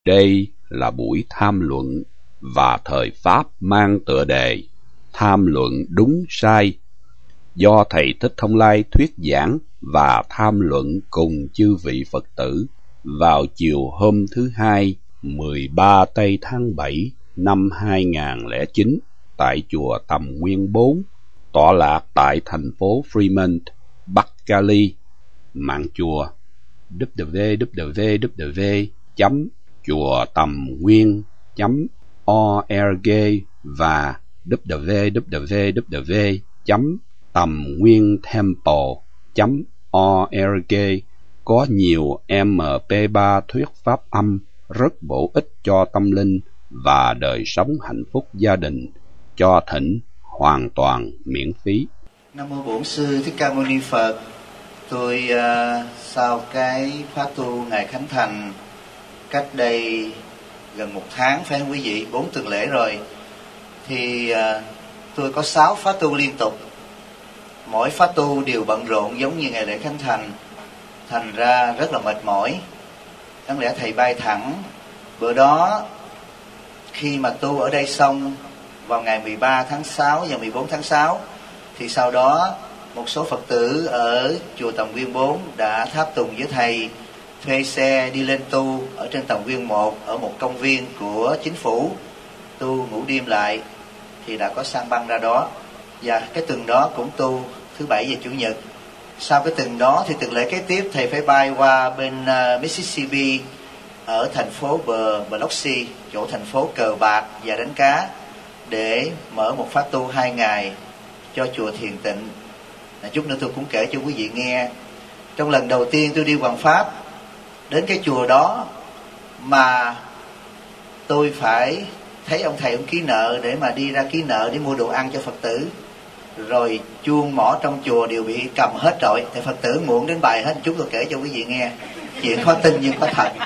Đây là buổi tham luận và thời Pháp mang tựa đề Tham luận đúng sai, do Thầy Thích Thông Lai thuyết giảng và tham luận cùng chư vị Phật tử vào chiều hôm thứ Hai, 13 tây tháng 7 năm 2009 tại chùa Tầm Nguyên 4, tọa lạc tại thành phố Fremont, Bắc Cali. Mạng chùa www.chuatamnguyên.org và www.tamnguyentemple.org có nhiều MP3 thuyết pháp âm rất bổ ích cho tâm linh và đời sống hạnh phúc gia đình, cho thỉnh hoàn toàn miễn phí. Nam mô Bổn Sư Thích Ca Mâu Ni Phật. Tôi sau cái khóa tu ngày Khánh Thành cách đây gần 1 tháng, phải không quý vị, 4 tuần lễ rồi, thì tôi có 6 khóa tu liên tục. Mỗi khóa tu đều bận rộn giống như ngày lễ Khánh Thành, thành ra rất là mệt mỏi. Đáng lẽ thầy bay thẳng bữa đó, khi mà tu ở đây xong vào ngày 13 tháng 6 và 14 tháng 6, thì sau đó một số Phật tử ở chùa Tầm Nguyên 4 đã tháp tùng với thầy, thuê xe đi lên tu ở trên Tầm Nguyên 1 ở một công viên của chính phủ, tu ngủ đêm lại, thì đã có sang băng ra đó. Và cái tuần đó cũng tu thứ Bảy và Chủ nhật. Sau cái tuần đó thì tuần lễ kế tiếp thầy phải bay qua bên Mississippi, ở thành phố Biloxi, chỗ thành phố cờ bạc và đánh cá, để mở một khóa tu 2 ngày cho chùa Thiền Tịnh. Chút nữa tôi cũng kể cho quý vị nghe. Trong lần đầu tiên tôi đi Hoàng Pháp đến cái chùa đó, mà tôi phải thấy ông thầy ông ký nợ để mà đi ra ký nợ để mua đồ ăn cho Phật tử. Rồi chuông mỏ trong chùa đều bị cầm hết rồi, thì Phật tử muộn đến bài hết. Chút tôi kể cho quý vị nghe, chuyện khó tin nhưng có thật.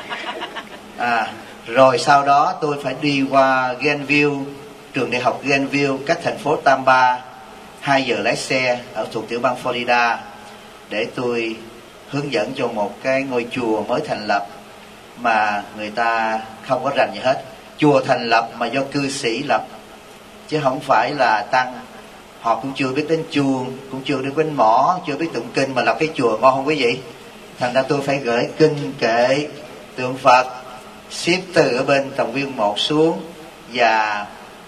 Rồi sau đó tôi phải đi qua Gainesville, trường đại học Gainesville, cách thành phố Tampa 2 giờ lái xe, ở thuộc tiểu bang Florida, để tôi hướng dẫn cho một cái ngôi chùa mới thành lập mà người ta không có rành gì hết. Chùa thành lập mà do cư sĩ lập, chứ không phải là tăng. Họ cũng chưa biết đến chuông, cũng chưa biết đến mỏ, chưa biết tụng kinh mà lập cái chùa, ngon không quý vị? Thành ra tôi phải gửi kinh kệ tượng Phật ship từ ở bên Tầm Nguyên 1 xuống, và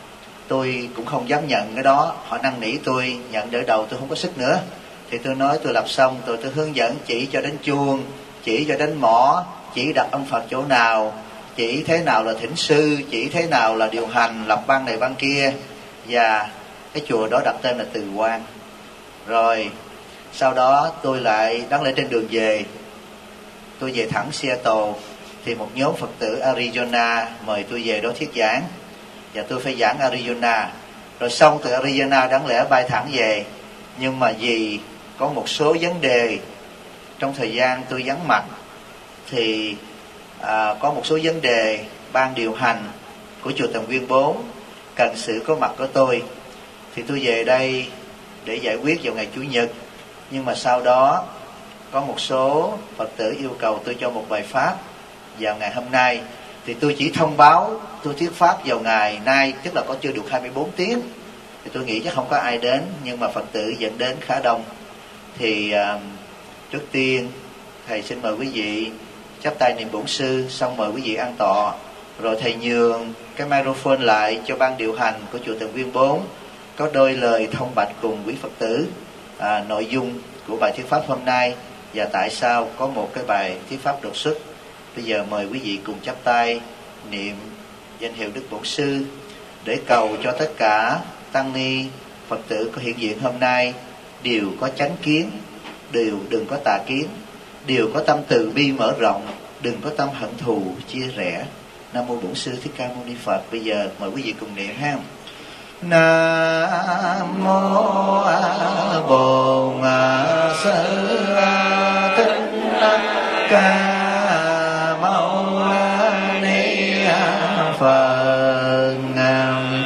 tôi cũng không dám nhận cái đó. Họ năn nỉ tôi nhận đỡ đầu, tôi không có sức nữa. Thì tôi nói tôi lập xong rồi tôi hướng dẫn, chỉ cho đến chuông, chỉ cho đến mỏ, chỉ đặt ông Phật chỗ nào, chỉ thế nào là thỉnh sư, chỉ thế nào là điều hành, lập ban này ban kia. Và cái chùa đó đặt tên là Từ Quang. Rồi sau đó tôi lại đáng lẽ trên đường về, tôi về thẳng Seattle, thì một nhóm Phật tử Arizona mời tôi về đó thuyết giảng, và tôi phải giảng Arizona. Rồi xong từ Arizona đáng lẽ bay thẳng về, nhưng mà vì có một số vấn đề trong thời gian tôi vắng mặt, thì có một số vấn đề ban điều hành của chùa Tầm Nguyên 4 cần sự có mặt của tôi, thì tôi về đây để giải quyết vào ngày Chủ nhật. Nhưng mà sau đó có một số Phật tử yêu cầu tôi cho một bài pháp vào ngày hôm nay, thì tôi chỉ thông báo tôi thuyết pháp vào ngày nay, tức là có chưa được 24 tiếng. Thì tôi nghĩ chắc không có ai đến, nhưng mà Phật tử dẫn đến khá đông. Thì trước tiên thầy xin mời quý vị chắp tay niệm Bổn Sư, xong mời quý vị an tọa. Rồi thầy nhường cái microphone lại cho ban điều hành của chùa Tầm Nguyên 4, có đôi lời thông bạch cùng quý Phật tử nội dung của bài thuyết pháp hôm nay, và tại sao có một cái bài thuyết pháp đột xuất. Bây giờ mời quý vị cùng chắp tay niệm danh hiệu Đức Bổn Sư, để cầu cho tất cả tăng ni Phật tử có hiện diện hôm nay đều có chánh kiến, đều đừng có tà kiến, đều có tâm từ bi mở rộng, đừng có tâm hận thù chia rẽ. Nam mô Bổn Sư Thích Ca Mâu Ni Phật. Bây giờ mời quý vị cùng niệm ha. Nam mô A Bổn Sư Thích Ca Mâu Ni Phật. Nam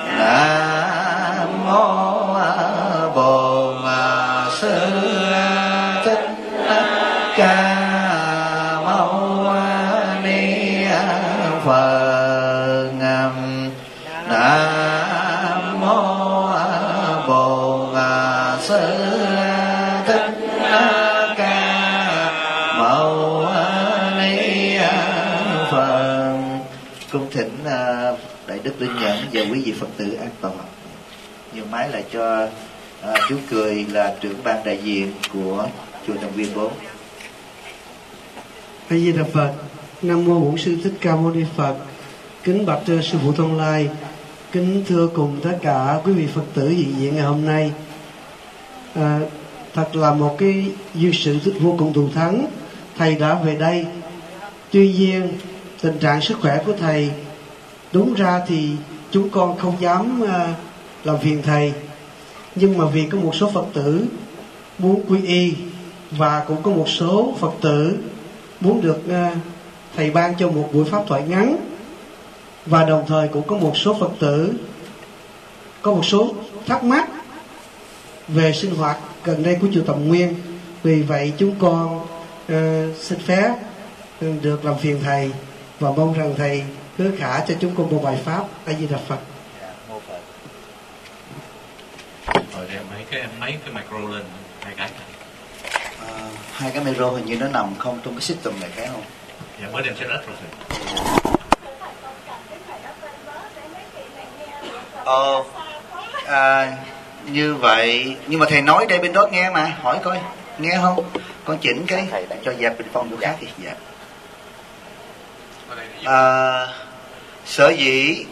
mô A Bổn Sư Thích Ca Mâu Ni Phật. Nam mô Bổn Sư Thích Ca Mâu Ni Phật. Cung thỉnh đại đức Linh Nhẫn và quý vị Phật tử an toàn. Nhiều máy lại cho chú Cười là trưởng ban đại diện của chùa Tầm Quyên 4. A Di Đà Phật. Nam mô Bổn Sư Thích Ca Mâu Ni Phật. Kính bạch sư phụ Thông Lai, kính thưa cùng tất cả quý vị Phật tử hiện diện ngày hôm nay. Thật là một cái duyên sự vô cùng thù thắng. Thầy đã về đây. Tuy nhiên tình trạng sức khỏe của thầy, đúng ra thì chúng con không dám làm phiền thầy, nhưng mà vì có một số Phật tử muốn quy y, và cũng có một số Phật tử muốn được thầy ban cho một buổi pháp thoại ngắn, và đồng thời cũng có một số Phật tử có một số thắc mắc về sinh hoạt gần đây của chùa Tầm Nguyên. Vì vậy chúng con xin phép được làm phiền thầy, và mong rằng thầy hứa khả cho chúng con một bài pháp. A Di Đà Phật. Rồi đem mấy cái micro lên hai cái. Hai cái micro hình như nó nằm không trong cái system này phải không? Dạ mới đem set up rồi. Như vậy, nhưng mà thầy nói đây bên đó nghe mà, hỏi coi nghe không? Con chỉnh cái cho dẹp bình phong chỗ khác thì dạ. Sở dĩ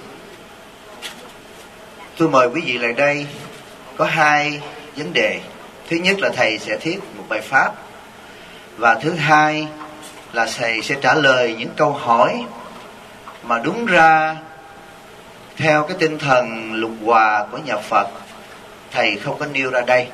tôi mời quý vị lại đây có hai vấn đề. Thứ nhất là thầy sẽ thuyết một bài pháp, và thứ hai là thầy sẽ trả lời những câu hỏi mà đúng ra theo cái tinh thần lục hòa của nhà Phật thầy không có nêu ra đây.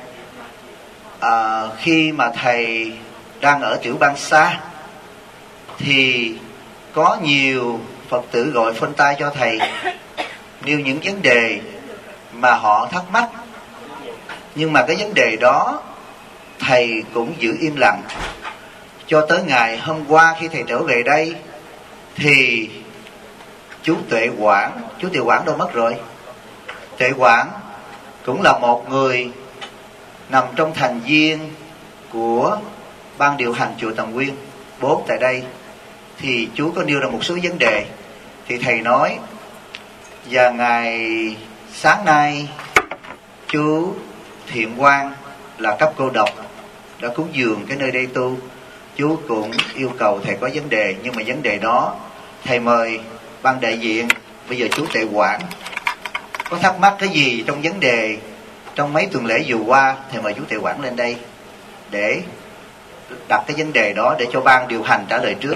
Khi mà thầy đang ở tiểu bang xa thì có nhiều Phật tử gọi phone tay cho thầy, nêu những vấn đề mà họ thắc mắc, nhưng mà cái vấn đề đó thầy cũng giữ im lặng cho tới ngày hôm qua. Khi thầy trở về đây thì chú Tuệ Quảng đâu mất rồi? Tuệ Quảng cũng là một người nằm trong thành viên của ban điều hành chùa Tầm Quyên 4 tại đây. Thì chú có nêu ra một số vấn đề, thì thầy nói, và ngày sáng nay chú Thiện Quang là cấp cô độc đã cúng dường cái nơi đây tu. Chú cũng yêu cầu thầy có vấn đề, nhưng mà vấn đề đó thầy mời ban đại diện. Bây giờ chú Tuệ Quảng có thắc mắc cái gì trong vấn đề trong mấy tuần lễ vừa qua, thầy mời chú Tuệ Quảng lên đây để đặt cái vấn đề đó để cho ban điều hành trả lời trước.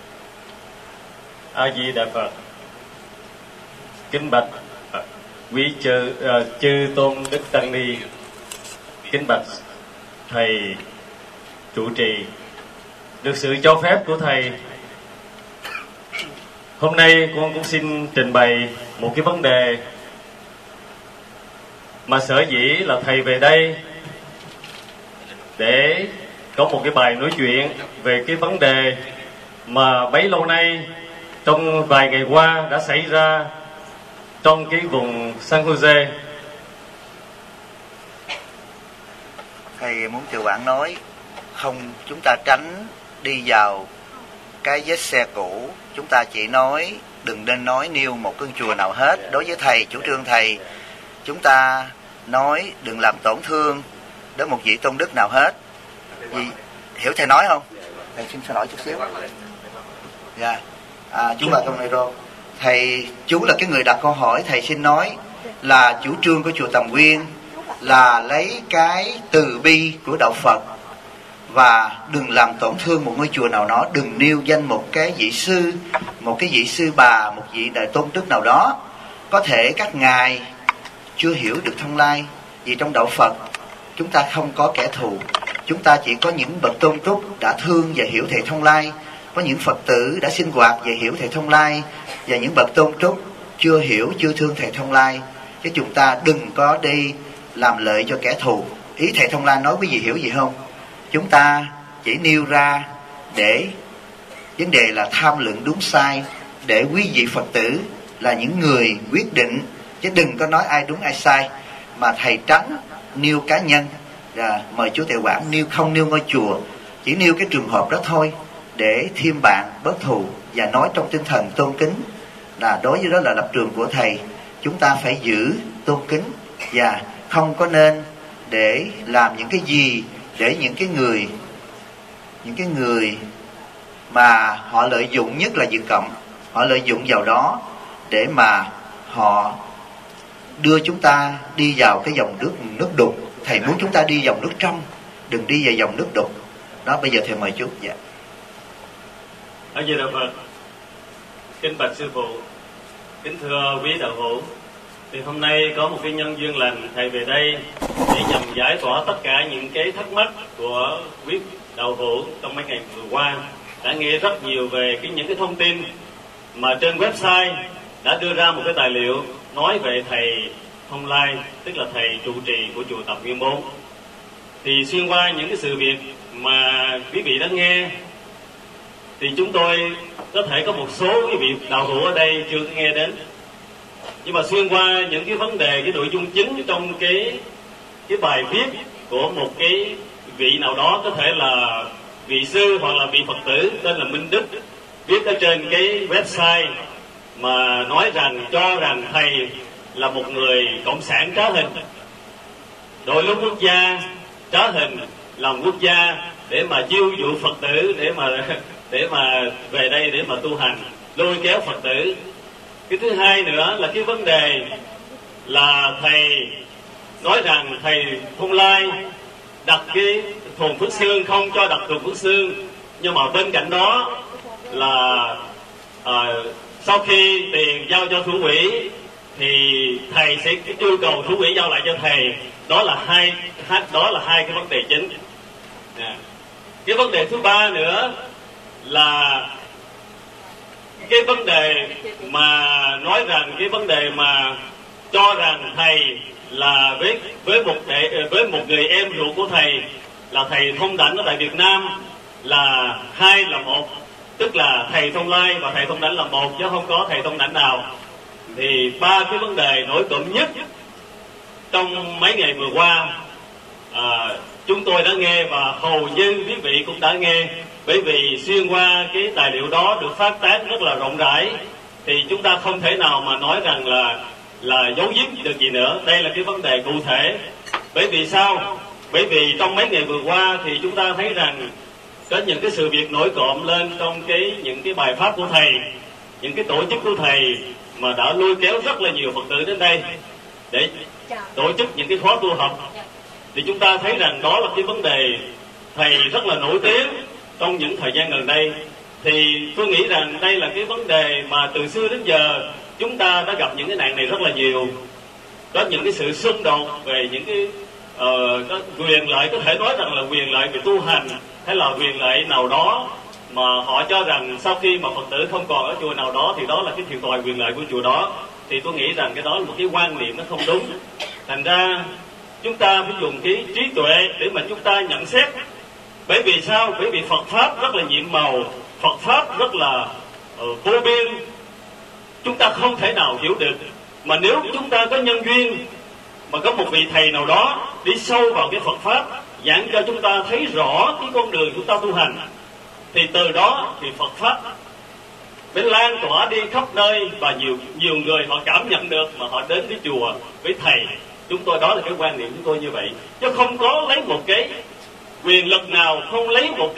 A Di Đà Phật. Kính bạch quý chư tôn đức tăng ni, kính bạch thầy trụ trì. Được sự cho phép của thầy, hôm nay con cũng xin trình bày một cái vấn đề mà sở dĩ là thầy về đây để có một cái bài nói chuyện về cái vấn đề mà bấy lâu nay trong vài ngày qua đã xảy ra trong cái vùng San Jose. Thầy muốn Tuệ Quảng nói không, chúng ta tránh đi vào cái vết xe cũ. Chúng ta chỉ nói, đừng nên nói nêu một cái chùa nào hết. Đối với thầy, chủ trương thầy, chúng ta nói đừng làm tổn thương đến một vị tôn đức nào hết. Vì, hiểu thầy nói không? Thầy xin lỗi chút xíu. Dạ. Chú bà con này rồi. Thầy, chú là cái người đặt câu hỏi. Thầy xin nói là chủ trương của chùa Tầm Quyên là lấy cái từ bi của đạo Phật, và đừng làm tổn thương một ngôi chùa nào đó, đừng nêu danh một cái vị sư, một cái vị sư bà, một vị đại tôn đức nào đó. Có thể các ngài chưa hiểu được Thông Lai, vì trong đạo Phật chúng ta không có kẻ thù, chúng ta chỉ có những bậc tôn túc đã thương và hiểu thầy Thông Lai, có những Phật tử đã sinh hoạt và hiểu thầy Thông Lai, và những bậc tôn túc chưa hiểu, chưa thương thầy Thông Lai. Chứ chúng ta đừng có đi làm lợi cho kẻ thù. Ý thầy Thông Lai nói quý vị hiểu gì không? Chúng ta chỉ nêu ra để vấn đề là tham luận đúng sai, để quý vị Phật tử là những người quyết định, chứ đừng có nói ai đúng ai sai, mà thầy tránh nêu cá nhân. Mời chú Tệ Quảng không nêu ngôi chùa, chỉ nêu cái trường hợp đó thôi, để thêm bạn bớt thù, và nói trong tinh thần tôn kính là đối với đó là lập trường của thầy, chúng ta phải giữ tôn kính và không có nên để làm những cái gì để những cái người mà họ lợi dụng, nhất là Việt Cộng, họ lợi dụng vào đó để mà họ đưa chúng ta đi vào cái dòng nước đục. Thầy muốn chúng ta đi dòng nước trong, đừng đi vào dòng nước đục đó. Bây giờ thầy mời chú. Dạ. A Di Đà Phật. Kính bạch sư phụ, kính thưa quý đạo hữu, thì hôm nay có một cái nhân duyên lành, thầy về đây để nhằm giải tỏa tất cả những cái thắc mắc của quý đạo hữu trong mấy ngày vừa qua. Đã nghe rất nhiều về những cái thông tin mà trên website đã đưa ra một cái tài liệu nói về thầy Thông Lai, tức là thầy trụ trì của chùa Tập Nguyên 4. Thì xuyên qua những cái sự việc mà quý vị đã nghe, thì chúng tôi có thể có một số quý vị đạo hữu ở đây chưa nghe đến. Nhưng mà xuyên qua những cái vấn đề, cái nội dung chính trong cái bài viết của một cái vị nào đó, có thể là vị sư hoặc là vị Phật tử tên là Minh Đức, viết ở trên cái website mà nói rằng, cho rằng thầy là một người cộng sản trá hình, đội lốt quốc gia, trá hình làm quốc gia để mà chiêu dụ Phật tử để mà về đây để mà tu hành, lôi kéo Phật tử. Cái thứ hai nữa là cái vấn đề là thầy nói rằng thầy Thông Lai đặt cái thùng Phước Xương, không cho đặt thùng Phước Xương, nhưng mà bên cạnh đó là sau khi tiền giao cho thủ quỹ thì thầy sẽ yêu cầu thủ quỹ giao lại cho thầy. Đó là hai cái vấn đề chính. Cái vấn đề thứ ba nữa là cái vấn đề mà nói rằng, cái vấn đề mà cho rằng thầy là với một người em ruột của thầy là thầy Thông Đảnh ở tại Việt Nam là hai là một, tức là thầy Thông Lai và thầy Thông Đảnh là một, chứ không có thầy Thông Đảnh nào. Thì ba cái vấn đề nổi cộm nhất trong mấy ngày vừa qua chúng tôi đã nghe, và hầu như quý vị cũng đã nghe, bởi vì xuyên qua cái tài liệu đó được phát tán rất là rộng rãi, thì chúng ta không thể nào mà nói rằng là giấu giếm được gì nữa. Đây là cái vấn đề cụ thể. Bởi vì sao? Bởi vì trong mấy ngày vừa qua thì chúng ta thấy rằng có những cái sự việc nổi cộm lên trong những cái bài pháp của thầy, những cái tổ chức của thầy mà đã lôi kéo rất là nhiều Phật tử đến đây để tổ chức những cái khóa tu học. Thì chúng ta thấy rằng đó là cái vấn đề thầy rất là nổi tiếng trong những thời gian gần đây. Thì tôi nghĩ rằng đây là cái vấn đề mà từ xưa đến giờ chúng ta đã gặp những cái nạn này rất là nhiều. Có những cái sự xung đột về những cái quyền lợi, có thể nói rằng là quyền lợi về tu hành hay là quyền lợi nào đó mà họ cho rằng sau khi mà Phật tử không còn ở chùa nào đó thì đó là cái thiệt thòi quyền lợi của chùa đó. Thì tôi nghĩ rằng cái đó là một cái quan niệm nó không đúng. Thành ra chúng ta phải dùng cái trí tuệ để mà chúng ta nhận xét. Bởi vì sao? Bởi vì Phật Pháp rất là nhiệm màu, Phật Pháp rất là vô biên, chúng ta không thể nào hiểu được. Mà nếu chúng ta có nhân duyên mà có một vị thầy nào đó đi sâu vào cái Phật Pháp, giảng cho chúng ta thấy rõ cái con đường chúng ta tu hành, thì từ đó thì Phật Pháp mới lan tỏa đi khắp nơi, và nhiều người họ cảm nhận được mà họ đến với chùa, với thầy. Chúng tôi, đó là cái quan niệm chúng tôi như vậy, chứ không có lấy một cái quyền lực nào, không lấy một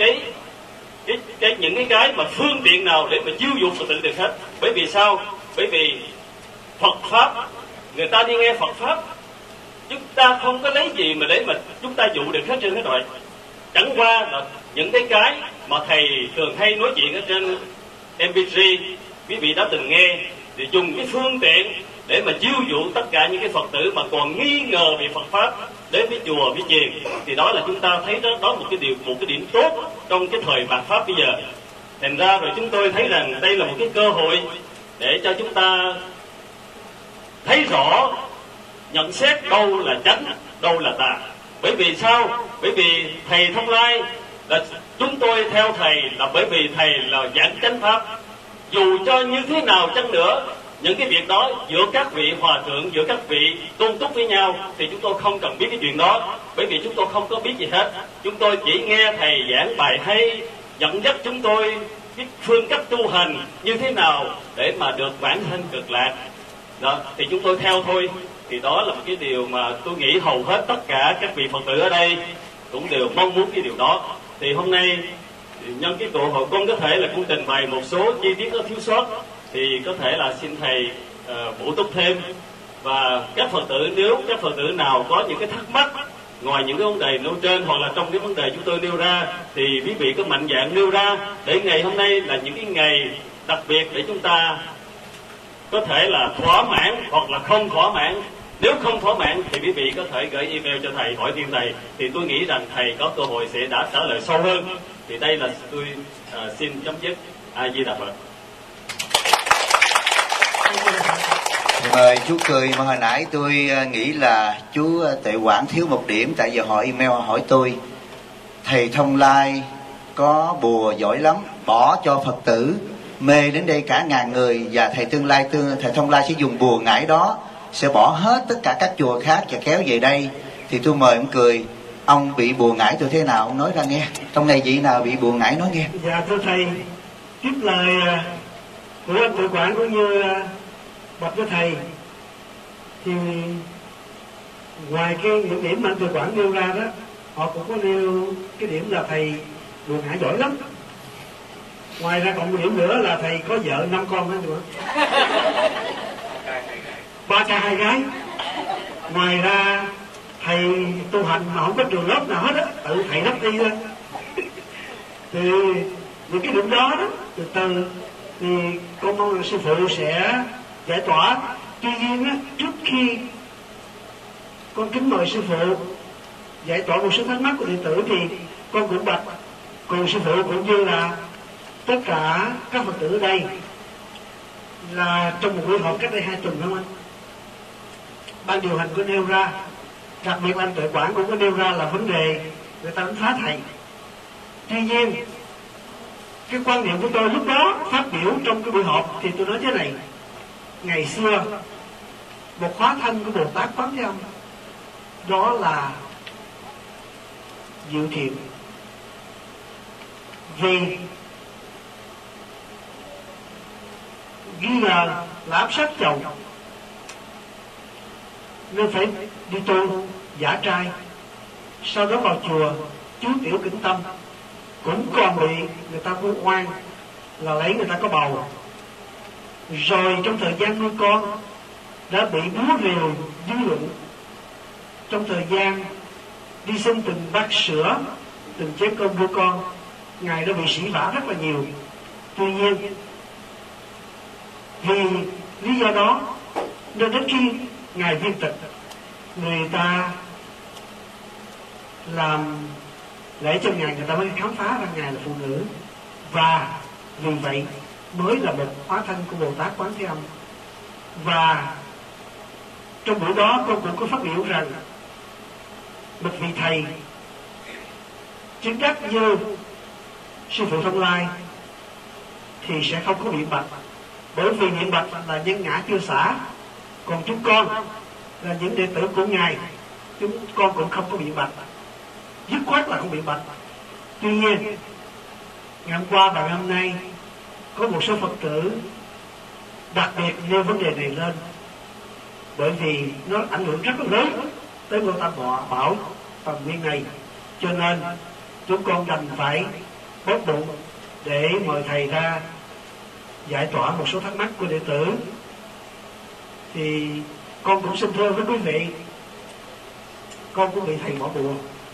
những cái mà phương tiện nào để mà chiêu dụ Phật tử được hết. Bởi vì sao? Bởi vì Phật Pháp, người ta đi nghe Phật Pháp, chúng ta không có lấy gì mà để mà chúng ta dụ được hết trơn hết rồi. Chẳng qua là những cái mà thầy thường hay nói chuyện ở trên MP3, quý vị đã từng nghe, thì dùng cái phương tiện để mà chiêu dụ tất cả những cái Phật tử mà còn nghi ngờ về Phật Pháp đến với chùa, với chiền. Thì đó là chúng ta thấy đó một cái điểm tốt trong cái thời mạt Pháp bây giờ. Thành ra rồi chúng tôi thấy rằng đây là một cái cơ hội để cho chúng ta thấy rõ, nhận xét đâu là chánh, đâu là tà. Bởi vì sao? Bởi vì thầy Thông Lai là chúng tôi theo thầy là bởi vì thầy là giảng chánh Pháp. dù cho như thế nào chăng nữa, những cái việc đó giữa các vị hòa thượng, giữa các vị tôn túc với nhau thì chúng tôi không cần biết cái chuyện đó, bởi vì chúng tôi không có biết gì hết. Chúng tôi chỉ nghe thầy giảng bài hay, dẫn dắt chúng tôi biết phương cách tu hành như thế nào để mà được bản thân cực lạc. Đó, thì chúng tôi theo thôi. Thì đó là một cái điều mà tôi nghĩ hầu hết tất cả các vị Phật tử ở đây cũng đều mong muốn cái điều đó. Thì hôm nay nhân cái cơ hội con có thể là cũng trình bày một số chi tiết có thiếu sót, thì có thể là xin thầy bổ túc thêm. Và các Phật tử, nếu các Phật tử nào có những cái thắc mắc ngoài những cái vấn đề nêu trên, hoặc là trong cái vấn đề chúng tôi nêu ra, thì quý vị có mạnh dạn nêu ra, để ngày hôm nay là những cái ngày đặc biệt để chúng ta có thể là thỏa mãn hoặc là không thỏa mãn. Nếu không thỏa mãn thì quý vị có thể gửi email cho thầy, hỏi thêm thầy, thì tôi nghĩ rằng thầy có cơ hội sẽ đã trả lời sâu hơn. Thì đây là tôi xin chấm dứt. A Di Đà Phật. Mời chú Cười, mà hồi nãy tôi nghĩ là chú Tuệ Quảng thiếu một điểm, tại giờ họ email hỏi tôi thầy Thông Lai có bùa giỏi lắm, bỏ cho Phật tử mê đến đây cả ngàn người, và thầy Thông Lai sẽ dùng bùa ngải đó, sẽ bỏ hết tất cả các chùa khác và kéo về đây. Thì tôi mời ông Cười, ông bị bùa ngải tôi thế nào ông nói ra nghe, trong này vị nào bị bùa ngải nói nghe. Dạ thưa thầy, tiếp lời của anh Tuệ Quảng cũng như bạch với thầy, thì ngoài những điểm mà anh Tuệ Quảng nêu ra đó, họ cũng có nêu cái điểm là thầy bùa ngải giỏi lắm. Ngoài ra còn một điểm nữa là thầy có vợ 5 con nữa, 3 trai 2 gái. Ngoài ra thầy tu hành mà không có trường lớp nào hết á, tự thầy lắp đi lên. Thì những cái điểm đó đó, từ từ thì con mong là sư phụ sẽ giải tỏa. Tuy nhiên á, trước khi con kính mời sư phụ giải tỏa một số thắc mắc của đệ tử, thì con cũng bạch cùng sư phụ cũng như là tất cả các Phật tử ở đây là trong một buổi họp cách đây 2 tuần không anh, ban điều hành có nêu ra, đặc biệt anh Tuệ Quảng cũng có nêu ra là vấn đề người ta đánh phá thầy. Tuy nhiên cái quan điểm của tôi lúc đó phát biểu trong cái buổi họp thì tôi nói thế này: ngày xưa một hóa thân của Bồ Tát Quán Thế Âm đó là Diệu Thiện, vì nghi ngờ là áp sát chồng nên phải đi tu giả trai, sau đó vào chùa chú Tiểu Kính Tâm cũng còn bị người ta vu oan là lấy người ta có bầu, rồi trong thời gian nuôi con đã bị búa rìu dư luận, trong thời gian đi xin từng bát sữa, từng chén cơm nuôi con, ngài đã bị sỉ vả rất là nhiều. Tuy nhiên vì lý do đó nên đến khi ngài viên tịch, người ta làm lễ cho ngài, người ta mới khám phá ra ngài là phụ nữ, và vì vậy mới là một hóa thân của Bồ Tát Quán Thế Âm. Và trong buổi đó con cũng có phát biểu rằng một vị thầy chứng đắc như sư phụ Thông Lai thì sẽ không có biện bạch, bởi vì biện bạch là nhân ngã chưa xả, còn chúng con là những đệ tử của ngài, chúng con cũng không có biện bạch, dứt khoát là không biện bạch. Tuy nhiên ngày hôm qua và ngày hôm nay có một số Phật tử đặc biệt nêu vấn đề này lên, bởi vì nó ảnh hưởng rất là lớn tới Ngô Tam Bảo phần nguyên này, cho nên chúng con đành phải bóp bụng để mời thầy ra giải tỏa một số thắc mắc của đệ tử. Thì con cũng xin thưa với quý vị, con cũng bị thầy bỏ bùa.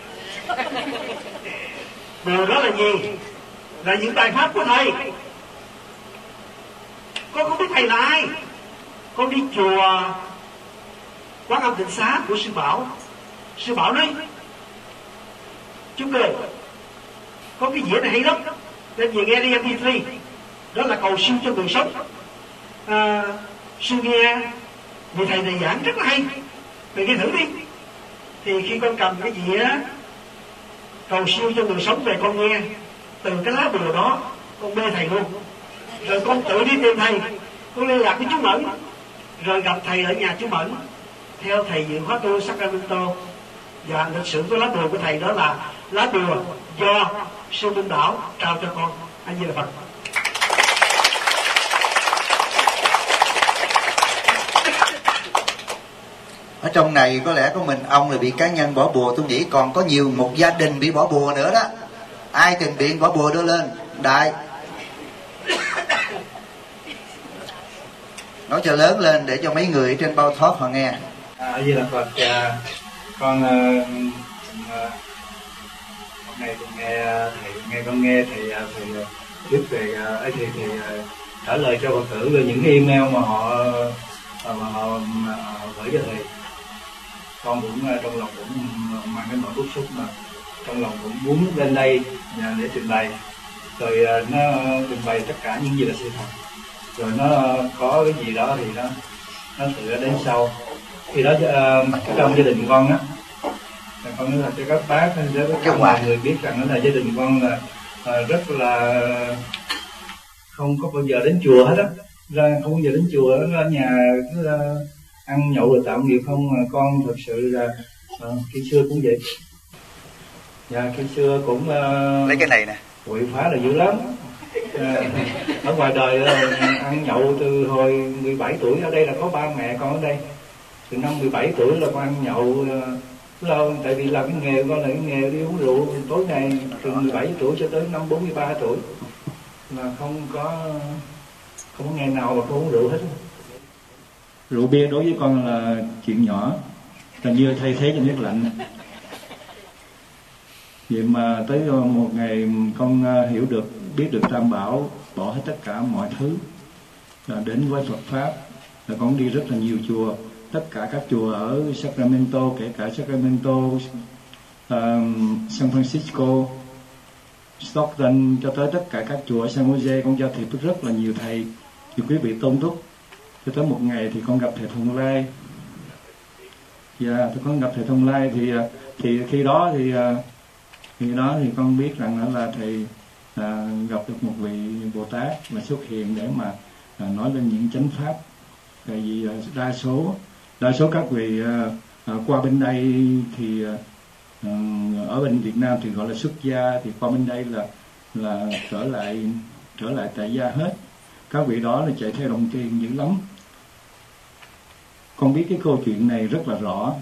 Bùa đó là gì? Là những bài pháp của thầy. Con không biết thầy là ai. Con đi chùa Quán Âm Tịnh Xá của sư Bảo. Sư Bảo nói: chú Cười, có cái dĩa này hay lắm, đem về nghe đi MP3. Đó là cầu siêu cho người sống. Sư nghe vị thầy này giảng rất là hay, mày nghe thử đi. Thì khi con cầm cái dĩa cầu siêu cho người sống về con nghe, từ cái lá bùa đó con mê thầy luôn. Rồi con tự đi tìm thầy, con liên lạc với chú Mẫn, rồi gặp thầy ở nhà chú Mẫn, theo thầy dự khóa tu Sacramento. Và lịch sử của lá bùa của thầy đó là lá bùa do sư Minh Bảo trao cho con. A Di Đà Phật. Ở trong này có lẽ có mình ông là bị cá nhân bỏ bùa, tôi nghĩ còn có nhiều một gia đình bị bỏ bùa nữa đó. Ai trình biện bỏ bùa đưa lên đại, nói cho lớn lên để cho mấy người trên bao thoát họ nghe. A Di Đà Phật. Con hôm nay con nghe thầy viết về thầy trả lời cho Phật tử về những cái email mà họ gửi cho thầy. Con cũng trong lòng cũng mang cái nỗi bức xúc, mà trong lòng cũng muốn lên đây để trình bày, rồi nó trình bày tất cả những gì là sự thật, rồi nó có cái gì đó thì nó tự đến sau. Khi đó trong gia đình con á, con nói là cho các bác, cho mọi người biết rằng là gia đình con là rất là không có bao giờ đến chùa hết á, không bao giờ đến chùa, ở nhà cứ ăn nhậu rồi tạo nghiệp không. Mà con thật sự là khi xưa cũng vậy. Dạ, khi xưa cũng lấy cái này nè, quậy phá là dữ lắm. Ở ngoài đời ăn nhậu từ hồi 17 tuổi, ở đây là có ba mẹ con ở đây. Từ năm 17 tuổi là con ăn nhậu lâu, tại vì làm cái nghề con là cái nghề đi uống rượu tối ngày, từ 17 tuổi cho tới năm 43 tuổi là không có ngày nào mà không uống rượu hết. Rượu bia đối với con là chuyện nhỏ, là như thay thế cho nước lạnh. Vậy mà tới một ngày con biết được Tam Bảo, bỏ hết tất cả mọi thứ, là đến với Phật Pháp, là con đi rất là nhiều chùa, tất cả các chùa ở Sacramento, kể cả Sacramento, San Francisco, Stockton, cho tới tất cả các chùa ở San Jose, con giao thiệp với rất là nhiều thầy, nhiều quý vị tôn túc. Cho tới một ngày thì con gặp thầy Thông Lai. Tôi con gặp thầy Thông Lai thì khi đó thì con biết rằng là thầy gặp được một vị Bồ Tát mà xuất hiện để mà nói lên những chánh pháp. Tại vì đa số các vị qua bên đây thì ở bên Việt Nam thì gọi là xuất gia, thì qua bên đây là trở lại tại gia hết. Các vị đó là chạy theo đồng tiền dữ lắm. Con biết cái câu chuyện này rất là rõ.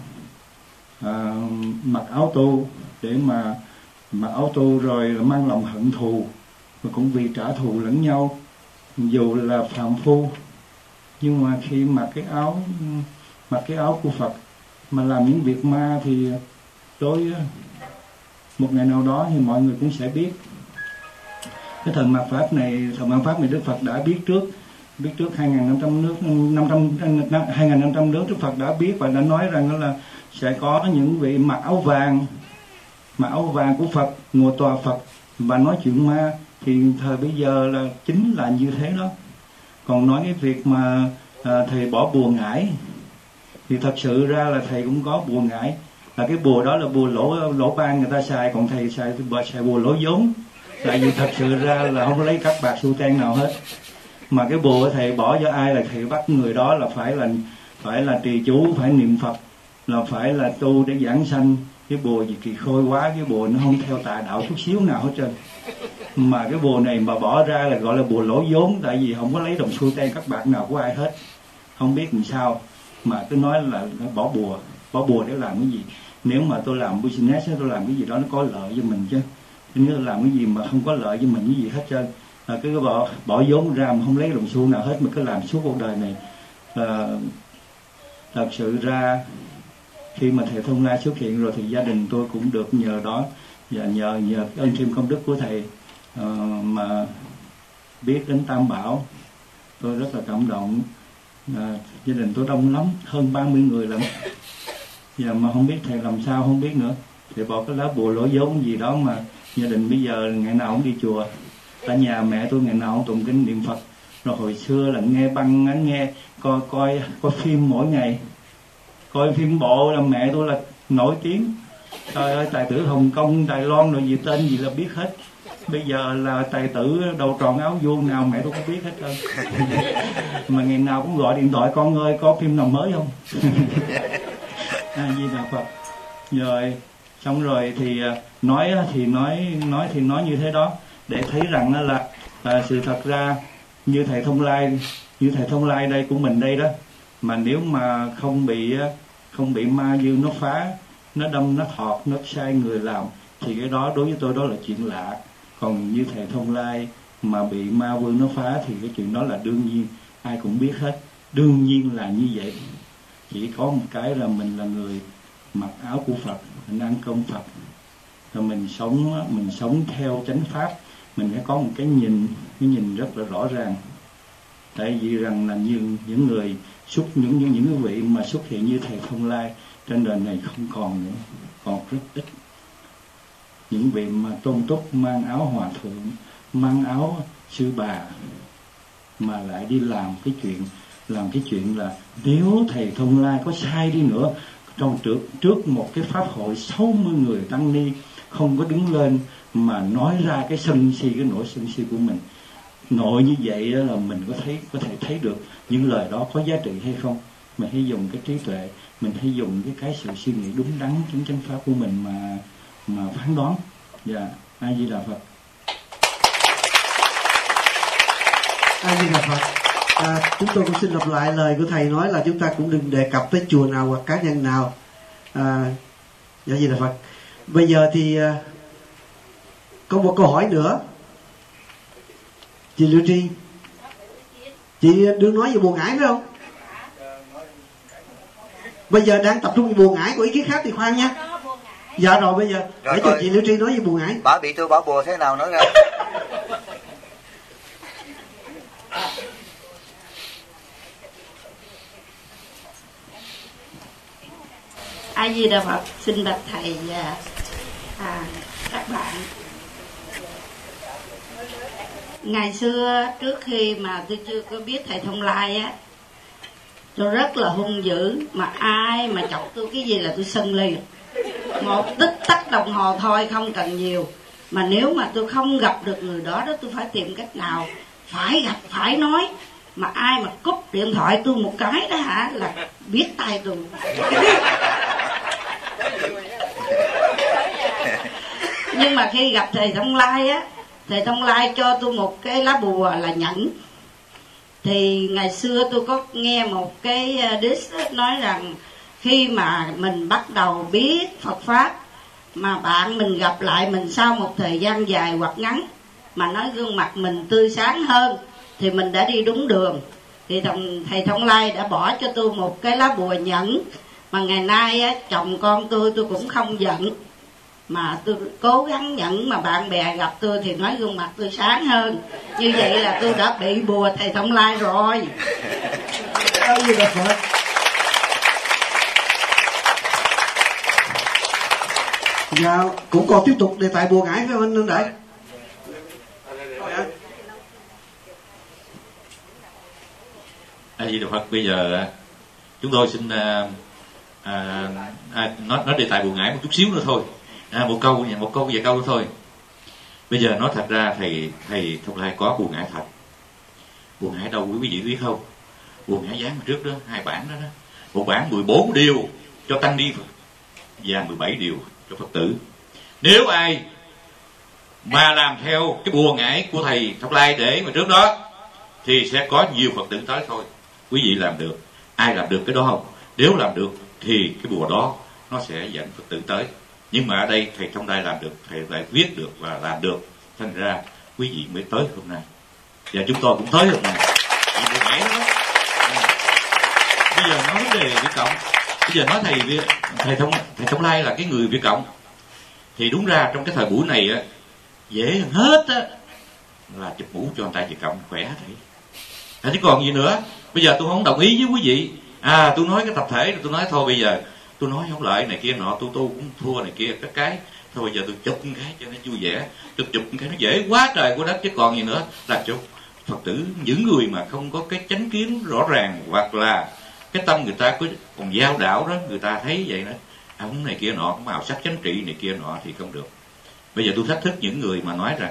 Mặc áo tu để mà mặc áo tu rồi mang lòng hận thù, và cũng vì trả thù lẫn nhau, dù là phàm phu, nhưng mà khi mặc cái áo của Phật mà làm những việc ma thì một ngày nào đó thì mọi người cũng sẽ biết. Cái thần mạt pháp này Đức Phật đã biết trước 2.500 nước Đức Phật đã biết và đã nói rằng là sẽ có những vị mặc áo vàng của Phật ngồi tòa Phật và nói chuyện ma. Thì thời bây giờ là chính là như thế đó. Còn nói cái việc mà thầy bỏ bùa ngải thì thật sự ra là thầy cũng có bùa ngải, là cái bùa đó là bùa lỗ ban người ta xài, còn thầy xài bùa lỗ vốn. Tại vì thật sự ra là không có lấy các bạc xu ten nào hết. Mà cái bùa thầy bỏ cho ai là thầy bắt người đó là phải là trì chú, phải niệm Phật, là phải là tu để giảng sanh. Cái bùa gì kỳ khôi quá, cái bùa nó không theo tà đạo chút xíu nào hết trơn. Mà cái bùa này mà bỏ ra là gọi là bùa lỗ vốn, tại vì không có lấy đồng xu ten các bạc nào của ai hết. Không biết làm sao mà cứ nói là bỏ bùa để làm cái gì. Nếu mà tôi làm business, tôi làm cái gì đó nó có lợi cho mình chứ. Nếu làm cái gì mà không có lợi cho mình cái gì hết trơn, là cứ bỏ vốn ra mà không lấy đồng xu nào hết, mà cứ làm suốt cuộc đời này. Thật sự ra khi mà thầy Thông Lai xuất hiện rồi thì gia đình tôi cũng được nhờ đó, và nhờ ơn thêm công đức của thầy mà biết đến Tam Bảo. Tôi rất là cảm động. Gia đình tôi đông lắm, hơn 30 người lận. Giờ mà không biết thầy làm sao không biết nữa. Thầy bỏ cái lá bùa lỗ vốn gì đó mà gia đình bây giờ ngày nào cũng đi chùa. Tại nhà mẹ tôi ngày nào cũng tụng kinh niệm Phật. Rồi hồi xưa là nghe băng, nghe coi phim mỗi ngày. Coi phim bộ là mẹ tôi là nổi tiếng. Trời ơi, tài tử Hồng Kông, Đài Loan rồi gì tên gì là biết hết. Bây giờ là tài tử đầu tròn áo vuông nào mẹ tôi cũng biết hết trơn. Mà ngày nào cũng gọi điện thoại: con ơi có phim nào mới không? A Di Đà Phật. Rồi xong rồi thì nói như thế đó, để thấy rằng là sự thật ra như thầy Thông Lai đây của mình đây đó, mà nếu mà không bị ma dương nó phá, nó đâm, nó thọt, nó sai người làm, thì cái đó đối với tôi đó là chuyện lạ. Còn như thầy Thông Lai mà bị ma vương nó phá thì cái chuyện đó là đương nhiên, ai cũng biết hết, đương nhiên là như vậy. Chỉ có một cái là mình là người mặc áo của Phật, mình ăn cơm Phật, rồi mình sống theo chánh pháp, mình phải có một cái nhìn rất là rõ ràng. Tại vì rằng là như những người những cái vị mà xuất hiện như thầy Thông Lai trên đời này không còn nữa, còn rất ít. Những vị mà tôn túc mang áo hòa thượng, mang áo sư bà, mà lại đi làm cái chuyện là nếu thầy Thông Lai có sai đi nữa, trong trước một cái pháp hội 60 người tăng ni không có đứng lên mà nói ra cái nỗi sân si của mình. Nội như vậy đó là mình có thể thấy được những lời đó có giá trị hay không. Mình hãy dùng cái trí tuệ, mình hãy dùng cái sự suy nghĩ đúng đắn chính chánh pháp của mình mà phán đoán. Dạ, A Di Đà Phật. A Di Đà Phật. Chúng tôi cũng xin lặp lại lời của thầy nói là chúng ta cũng đừng đề cập tới chùa nào hoặc cá nhân nào. Dạ, Di Đà Phật. Bây giờ thì có một câu hỏi nữa. Chị Liễu Tri, chị đừng nói về Bùa Ngải phải không? Bây giờ đang tập trung về Bùa Ngải, của ý kiến khác thì khoan nha. Dạ rồi, bây giờ để cho chị Liễu Tri nói về Bùa Ngải. Bà bị tôi bỏ bùa thế nào nói ra. A Di Đà Phật. Xin bạch thầy và các bạn. Ngày xưa trước khi mà tôi chưa có biết thầy Thông Lai á, tôi rất là hung dữ, mà ai mà chọc tôi cái gì là tôi sân liền. Một tích tắc đồng hồ thôi, không cần nhiều. Mà nếu mà tôi không gặp được người đó tôi phải tìm cách nào phải gặp, phải nói. Mà ai mà cúp điện thoại tôi một cái đó là biết tay tôi. Nhưng mà khi gặp thầy Thông Lai á, thầy Thông Lai cho tôi một cái lá bùa là nhẫn. Thì ngày xưa tôi có nghe một cái diss nói rằng khi mà mình bắt đầu biết Phật Pháp, mà bạn mình gặp lại mình sau một thời gian dài hoặc ngắn, mà nói gương mặt mình tươi sáng hơn, thì mình đã đi đúng đường. Thì thầy Thông Lai đã bỏ cho tôi một cái lá bùa nhẫn. Mà ngày nay á, chồng con tôi cũng không giận, mà tôi cố gắng nhẫn, mà bạn bè gặp tôi thì nói gương mặt tôi sáng hơn. Như vậy là tôi đã bị bùa thầy Thông Lai rồi. Như là Phật. Dạ, cũng còn tiếp tục đề tài Bùa Ngải phải không anh Đại? A Di Đà Phật. Bây giờ chúng tôi xin nói đề tài Bùa Ngải một chút xíu nữa thôi. Một câu vài câu nữa thôi. Bây giờ nói thật ra thầy Thông Lai có Bùa Ngải thật. Bùa Ngải đâu quý vị biết không? Bùa Ngải dán trước đó, 2 bản đó. Một bản 14 điều cho tăng ni và 17 điều cho Phật tử. Nếu ai mà làm theo cái Bùa Ngải của thầy Thông Lai để mà trước đó thì sẽ có nhiều Phật tử tới thôi. Quý vị làm được, ai làm được cái đó không? Nếu làm được thì cái bùa đó nó sẽ dẫn Phật tử tới. Nhưng mà ở đây thầy Thông Lai làm được, thầy lại viết được và làm được, thành ra quý vị mới tới hôm nay. Và chúng tôi cũng tới hôm nay. Bùa Ngải đó. Bây giờ nói vấn đề Việt Cộng. Bây giờ nói thầy Thông Lai là cái người Việt Cộng. Thì đúng ra trong cái thời buổi này á, dễ hơn hết á là chụp mũ cho người ta Việt Cộng khỏe thầy. Chứ còn gì nữa. Bây giờ tôi không đồng ý với quý vị. Tôi nói cái tập thể, tôi nói thôi bây giờ tôi nói không lợi này kia nọ, tôi cũng thua này kia cái thôi bây giờ tôi chụp một cái cho nó vui vẻ, tôi chụp một cái nó dễ quá trời của đất, chứ còn gì nữa là chụp. Phật tử những người mà không có cái chánh kiến rõ ràng, hoặc là cái tâm người ta còn giao đạo đó, người ta thấy vậy đó, ông này kia nọ, màu sắc chánh trị này kia nọ thì không được. Bây giờ tôi thách thức những người mà nói rằng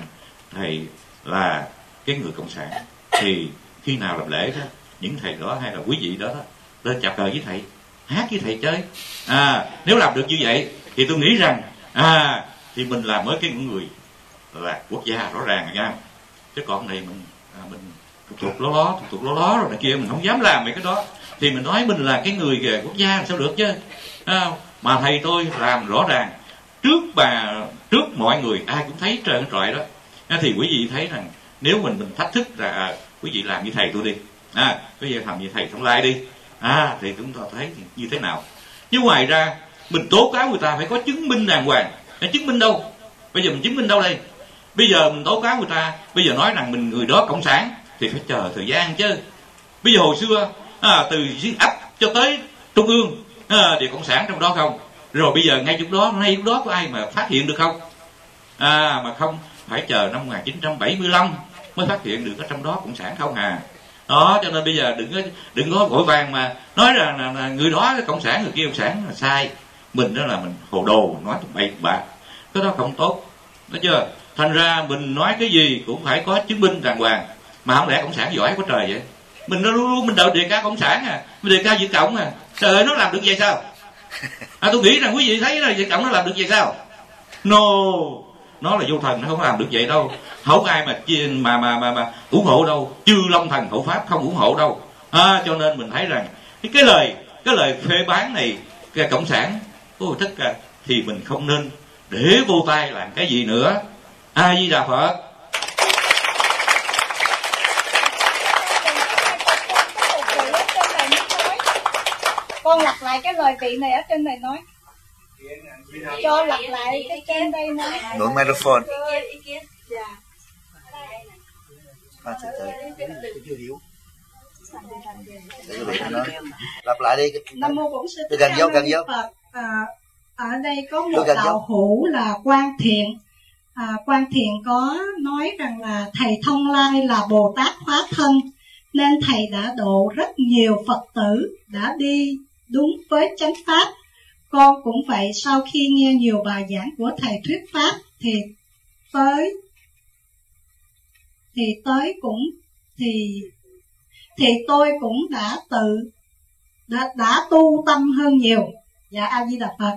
thầy là cái người cộng sản, thì khi nào làm lễ đó, những thầy đó hay là quý vị đó, lên chào cờ với thầy, hát với thầy chơi. Nếu làm được như vậy thì tôi nghĩ rằng thì mình là mới cái người là quốc gia rõ ràng nha. Chứ còn này mình thuộc ló rồi này kia, mình không dám làm mấy cái đó, thì mình nói mình là cái người quốc gia làm sao được chứ. Mà thầy tôi làm rõ ràng trước mọi người, ai cũng thấy trơn trọi đó. Thì quý vị thấy rằng nếu mình thách thức là quý vị làm như thầy tôi đi, quý vị làm như thầy Thông Lai đi, thì chúng ta thấy thì như thế nào. Nhưng ngoài ra mình tố cáo người ta phải có chứng minh đàng hoàng. Chứng minh đâu? Bây giờ mình chứng minh đâu đây? Bây giờ mình tố cáo người ta, bây giờ nói rằng mình người đó cộng sản thì phải chờ thời gian chứ. Bây giờ hồi xưa từ dưới ấp cho tới trung ương thì cộng sản trong đó không? Rồi bây giờ ngay lúc đó có ai mà phát hiện được không? Mà không phải chờ năm 1975 mới phát hiện được ở trong đó cộng sản không đó. Cho nên bây giờ đừng có vội vàng mà nói rằng là người đó cộng sản, người kia cộng sản là sai. Mình đó là mình hồ đồ, nói tụi bậy bạ, cái đó không tốt, thấy chưa? Thành ra mình nói cái gì cũng phải có chứng minh đàng hoàng. Mà không lẽ cộng sản giỏi quá trời vậy? Mình luôn mình đợi đề cao cộng sản mình đề cao Việt Cộng trời ơi, nó làm được vậy sao? Tôi nghĩ rằng quý vị thấy là Việt Cộng nó làm được vậy sao? No, nó là vô thần, nó không làm được vậy đâu. Không ai mà ủng hộ đâu. Chư Long Thần hộ pháp không ủng hộ đâu. Cho nên mình thấy rằng cái lời phê bán này cái cộng sản tất cả thì mình không nên để vô tay làm cái gì nữa. A Di Đà Phật. Con lặp lại cái lời vị này ở trên này nói. Cho lặp lại cái trên đây nói. Mượn microphone. Chưa hiểu. Lặp lại đi. Nam mô Bổn Sư gần vô. Phật. Ở đây có một đạo hữu là Quang Thiện. Quang Thiện có nói rằng là thầy Thông Lai là Bồ Tát hóa thân, nên thầy đã độ rất nhiều Phật tử đã đi đúng với chánh pháp. Con cũng vậy, sau khi nghe nhiều bài giảng của thầy thuyết pháp thì tôi cũng đã tu tâm hơn nhiều. Dạ A Di Đà Phật.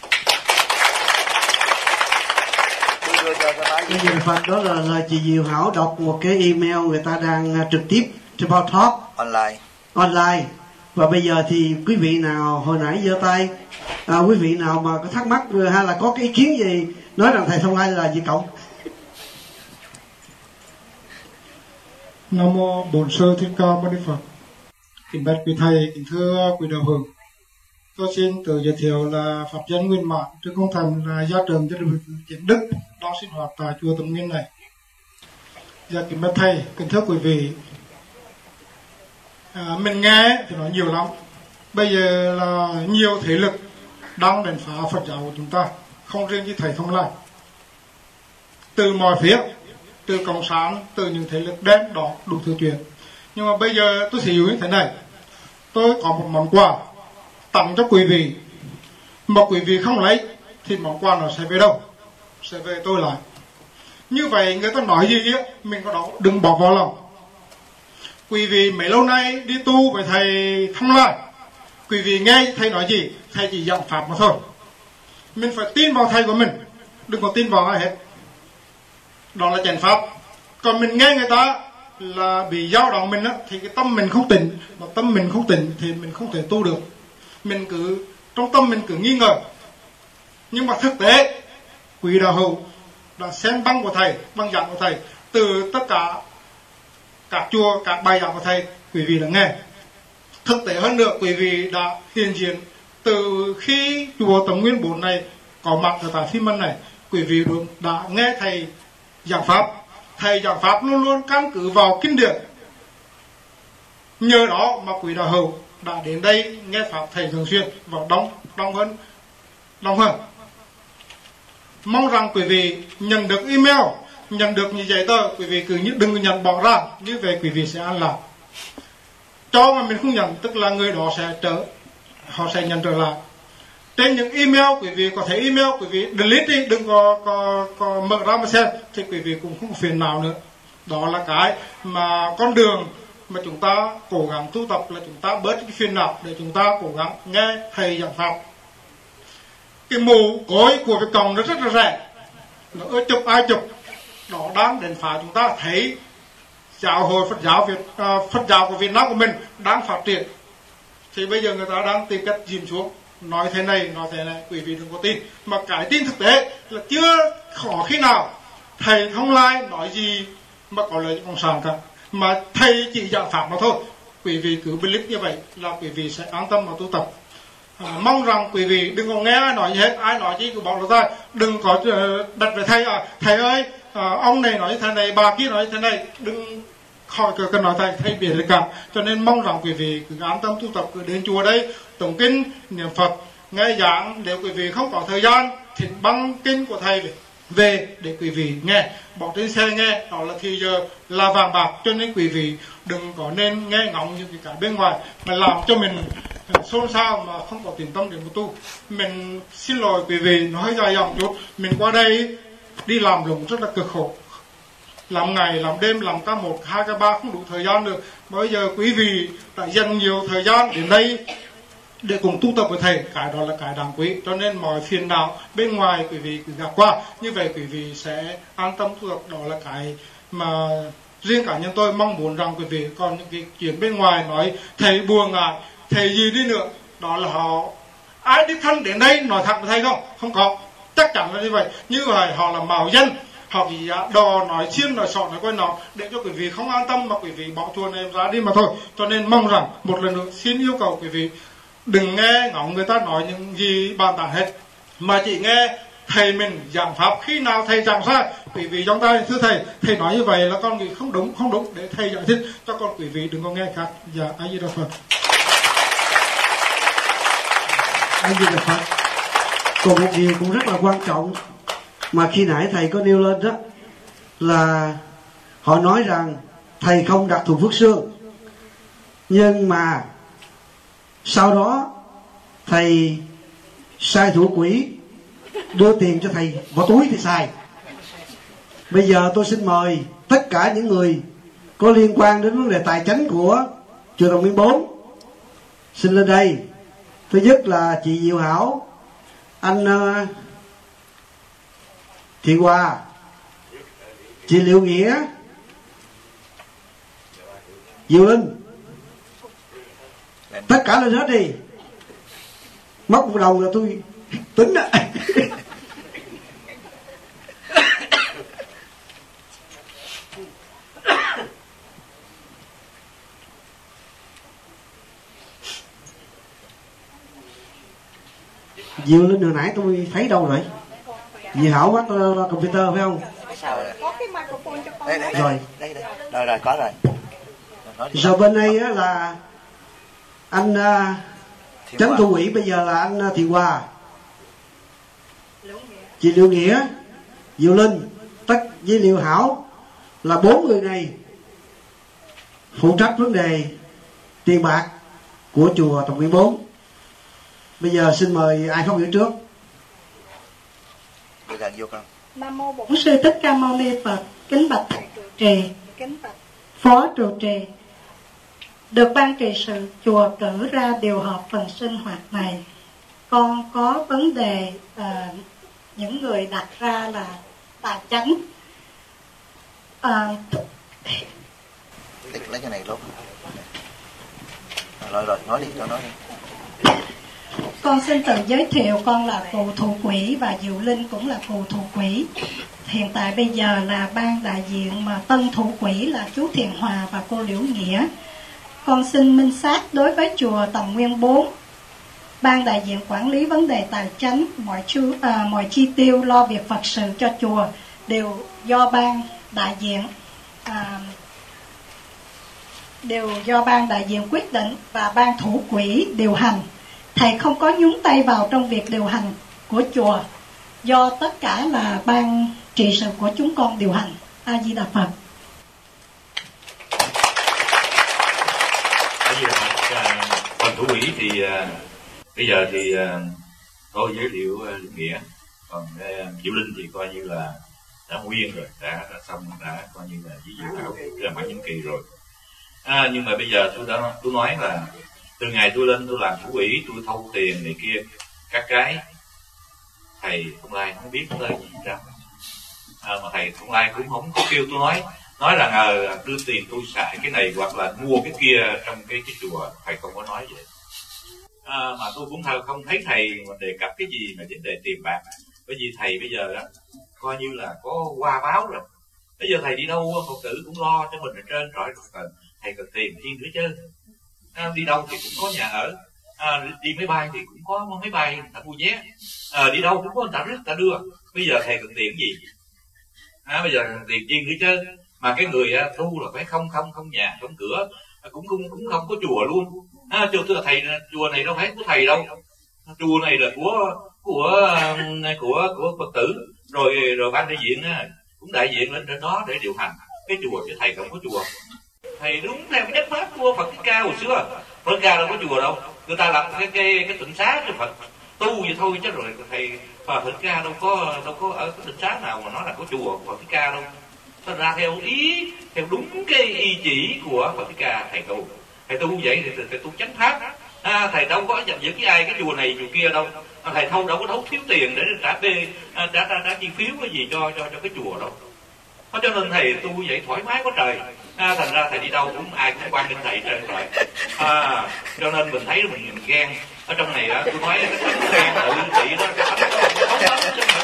A Di Đà Phật. Đó là lời chị Diệu Hảo đọc một cái email người ta đang trực tiếp trên Bao Talk online. Và bây giờ thì quý vị nào hồi nãy giơ tay, quý vị nào mà có thắc mắc hay là có cái ý kiến gì nói rằng thầy Thông Lai là Việt Cộng. Nam mô Bổn Sư Thích Ca Mâu Ni Phật. Kính bạch quý thầy, kính thưa quý đạo hữu. Tôi xin tự giới thiệu là pháp nhân Nguyên Mãn, trước công thần là gia trưởng cho Thiện Đức đang sinh hoạt tại chùa Tâm Nguyên này. Dạ kính bạch thầy, kính thưa quý vị. Mình nghe thì nói nhiều lắm. Bây giờ là nhiều thế lực đang đánh phá Phật giáo của chúng ta, không riêng như thầy Thông Lai. Từ mọi phía, từ cộng sản, từ những thế lực đen đỏ, đủ thứ chuyện. Nhưng mà bây giờ tôi sẽ hiểu như thế này. Tôi có một món quà tặng cho quý vị. Mà quý vị không lấy thì món quà nó sẽ về đâu? Sẽ về tôi lại. Như vậy người ta nói gì á, mình có đó đừng bỏ vào lòng. Quý vị mấy lâu nay đi tu với thầy Thông Lai, quý vị nghe thầy nói gì, thầy chỉ giảng pháp mà thôi. Mình phải tin vào thầy của mình, đừng có tin vào ai hết. Đó là chánh pháp. Còn mình nghe người ta là bị dao động mình á, thì cái tâm mình không tỉnh. Mà tâm mình không tỉnh thì mình không thể tu được. Mình cứ trong tâm mình cứ nghi ngờ. Nhưng mà thực tế quý đạo hữu đã xem băng của thầy, băng giảng của thầy, từ tất cả các chùa, các bài giảng của thầy, quý vị đã nghe. Thực tế hơn nữa, quý vị đã hiện diện từ khi chùa Tâm Nguyên 4 này có mặt ở tại Phi Mân này, quý vị đã nghe thầy giảng pháp. Thầy giảng pháp luôn luôn căn cứ vào kinh điển. Nhờ đó mà quý đạo hữu đã đến đây nghe pháp thầy thường xuyên và đông hơn. Mong rằng quý vị nhận được email, nhận được như giấy tờ, quý vị cứ đừng nhận bỏ ra, như vậy quý vị sẽ an lạc. Cho mà mình không nhận, tức là người đó họ sẽ nhận trở lại. trên những email, quý vị có thể email, quý vị delete đi, đừng có mở ra mà xem, thì quý vị cũng không phiền nào nữa. Đó là cái mà con đường mà chúng ta cố gắng tu tập, là chúng ta bớt cái phiền não để chúng ta cố gắng nghe thầy giảng pháp. Cái mũ cối của Việt Cộng nó rất là rẻ, nó ưa chụp ai chụp, đó đang đến phá chúng ta thấy giáo hội Phật giáo của Việt Nam của mình đang phát triển. Thì bây giờ người ta đang tìm cách dìm xuống, nói thế này, quý vị đừng có tin. Mà cái tin thực tế là chưa khó khi nào thầy Thông Lai nói gì mà có lợi cộng sản cả, mà thầy chỉ giảng pháp mà thôi. Quý vị cứ believe như vậy là quý vị sẽ an tâm mà tu tập. Mong rằng quý vị đừng có nghe ai nói gì hết, ai nói gì cứ bỏ lỡ tay, đừng có đặt về thầy thầy ơi, ông này nói như thế này, bà kia nói như thế này, đừng khỏi cần nói thầy biết được cả. Cho nên mong rằng quý vị cứ an tâm tu tập, cứ đến chùa đây tụng kinh niệm Phật nghe giảng. Nếu quý vị không có thời gian thì băng kinh của thầy về để quý vị nghe, bỏ trên xe nghe, đó là thì giờ là vàng bạc. Cho nên quý vị đừng có nên nghe ngóng những cái bên ngoài mà làm cho mình xôn xao mà không có tiền tâm để mà tu. Mình xin lỗi quý vị, nói dài dòng chút, mình qua đây đi làm lụng rất là cực khổ, làm ngày làm đêm, làm ca 1, 2, ca 3 không đủ thời gian được. Bây giờ quý vị đã dành nhiều thời gian đến đây để cùng tu tập với thầy, cái đó là cái đáng quý. Cho nên mọi phiền não bên ngoài quý vị cứ gạt qua, như vậy quý vị sẽ an tâm tu tập. Đó là cái mà riêng cá nhân tôi mong muốn rằng quý vị. Còn những cái chuyện bên ngoài nói thầy buồn ngại, thầy gì đi nữa, đó là họ ai đích thân đến đây nói thật với thầy không? Không có, chắc chắn là như vậy. Như vậy họ là mạo danh, họ bị đò nói xiên nói sọ nói quay nọ để cho quý vị không an tâm mà quý vị bỏ chùa này ra đi mà thôi. Cho nên mong rằng một lần nữa xin yêu cầu quý vị đừng nghe ngóng người ta nói những gì bàn tán hết, mà chỉ nghe thầy mình giảng pháp. Khi nào thầy giảng sai, quý vị trong tay thưa thầy nói như vậy là con nghĩ không đúng để thầy giải thích cho con, quý vị đừng có nghe khác. Dạ, A Di Đà Phật. A Di Đà Phật. Còn một điều cũng rất là quan trọng mà khi nãy thầy có nêu lên đó là họ nói rằng thầy không đặc thù Phước Sương, nhưng mà sau đó thầy sai thủ quỹ đưa tiền cho thầy vào túi thì xài. Bây giờ tôi xin mời tất cả những người có liên quan đến vấn đề tài chánh của chùa Đồng Nguyên 4 xin lên đây. Thứ nhất là chị Diệu Hảo, anh Thị Hòa, chị Liệu Nghĩa, Diệu Linh, tất cả lên hết đi. Mất một đồng là tôi tính đó. Diệu Linh hồi nãy tôi thấy đâu rồi? Dì Hảo bắt computer phải không? Có cái microphone cho con. Đây, rồi. Rồi, có rồi. Rồi bên đây á là anh chánh thủ quỹ, bây giờ là anh Thị Hòa, chị Liệu Nghĩa, Diệu Linh, với Liệu Hảo, là 4 người này phụ trách vấn đề tiền bạc của chùa Đồng Nguyên 4. Bây giờ xin mời ai phát biểu trước. Nam mô Bổn Sư Thích Ca Mâu Ni Phật. Kính bạch thầy trụ trì, kính bạch phó trụ trì. Được ban trị sự chùa cử ra điều họp phần sinh hoạt này, con có vấn đề những người đặt ra là tài chánh. Lấy cái này luôn. Rồi, nói đi. Con xin tự giới thiệu, con là cựu thủ quỹ và Diệu Linh cũng là cựu thủ quỹ. Hiện tại bây giờ là ban đại diện mà tân thủ quỹ là chú Thiện Hòa và cô Liễu Nghĩa. Con xin minh xác đối với chùa Tầm Nguyên 4, ban đại diện quản lý vấn đề tài chánh, mọi chi tiêu lo việc Phật sự cho chùa đều do ban đại diện quyết định và ban thủ quỹ điều hành. Thầy không có nhúng tay vào trong việc điều hành của chùa, do tất cả là ban trị sự của chúng con điều hành. A Di Đà Phật. Phần thủ quỹ thì bây giờ thì Tôi giới thiệu Linh Nghĩa, còn Diệu Linh thì coi như là đã nguyên rồi, đã xong, đã coi như là với Diệu Thảo ra mãn nhiệm kỳ rồi. Nhưng mà bây giờ tôi nói là từ ngày tôi lên tôi làm thủ ủy, tôi thâu tiền này kia các cái, thầy Thông Lai không biết tới gì ra, mà thầy Thông Lai cũng không có kêu tôi nói là đưa tiền tôi xài cái này hoặc là mua cái kia trong cái chùa, thầy không có nói vậy. Mà tôi cũng không thấy thầy mà đề cập cái gì mà vấn đề tiền bạc, bởi vì thầy bây giờ đó coi như là có qua báo rồi. Bây giờ thầy đi đâu Phật tử cũng lo cho mình ở trên rồi, thầy cần tiền chi nữa chứ. Đi đâu thì cũng có nhà ở, đi máy bay thì cũng có máy bay người ta mua vé, đi đâu cũng có người ta rước người ta đưa. Bây giờ thầy cần tiền gì? Bây giờ tiền chi nữa chứ. Mà cái người tu là phải không nhà không cửa, cũng không có chùa luôn. Thưa thầy, chùa này đâu phải của thầy đâu, chùa này là của Phật tử, rồi ban đại diện cũng đại diện lên trên đó để điều hành cái chùa, chứ thầy không có chùa. Thầy đúng theo cái chất pháp của Phật Thích Ca hồi xưa. Phật Thích Ca đâu có chùa đâu, người ta lập cái tịnh xá cho Phật tu vậy thôi, chứ rồi thầy Phật Thích Ca đâu có ở cái tịnh xá nào mà nói là có chùa Phật Thích Ca đâu. Thật ra theo đúng cái ý chỉ của Phật Thích Ca thầy tu vậy thì thầy tu chánh pháp. Thầy đâu có giành giật với ai cái chùa này chùa kia đâu, thầy đâu có đấu thiếu tiền để trả chi phiếu cái gì cho cái chùa đâu. Cho nên thầy tu vậy thoải mái quá trời. Thành ra thầy đi đâu cũng ai cũng quan đến thầy trơn rồi. Cho nên mình thấy mình ghen ở trong này tôi nói cái tấm khen tự trị đó, cái tấm không lắm chứ không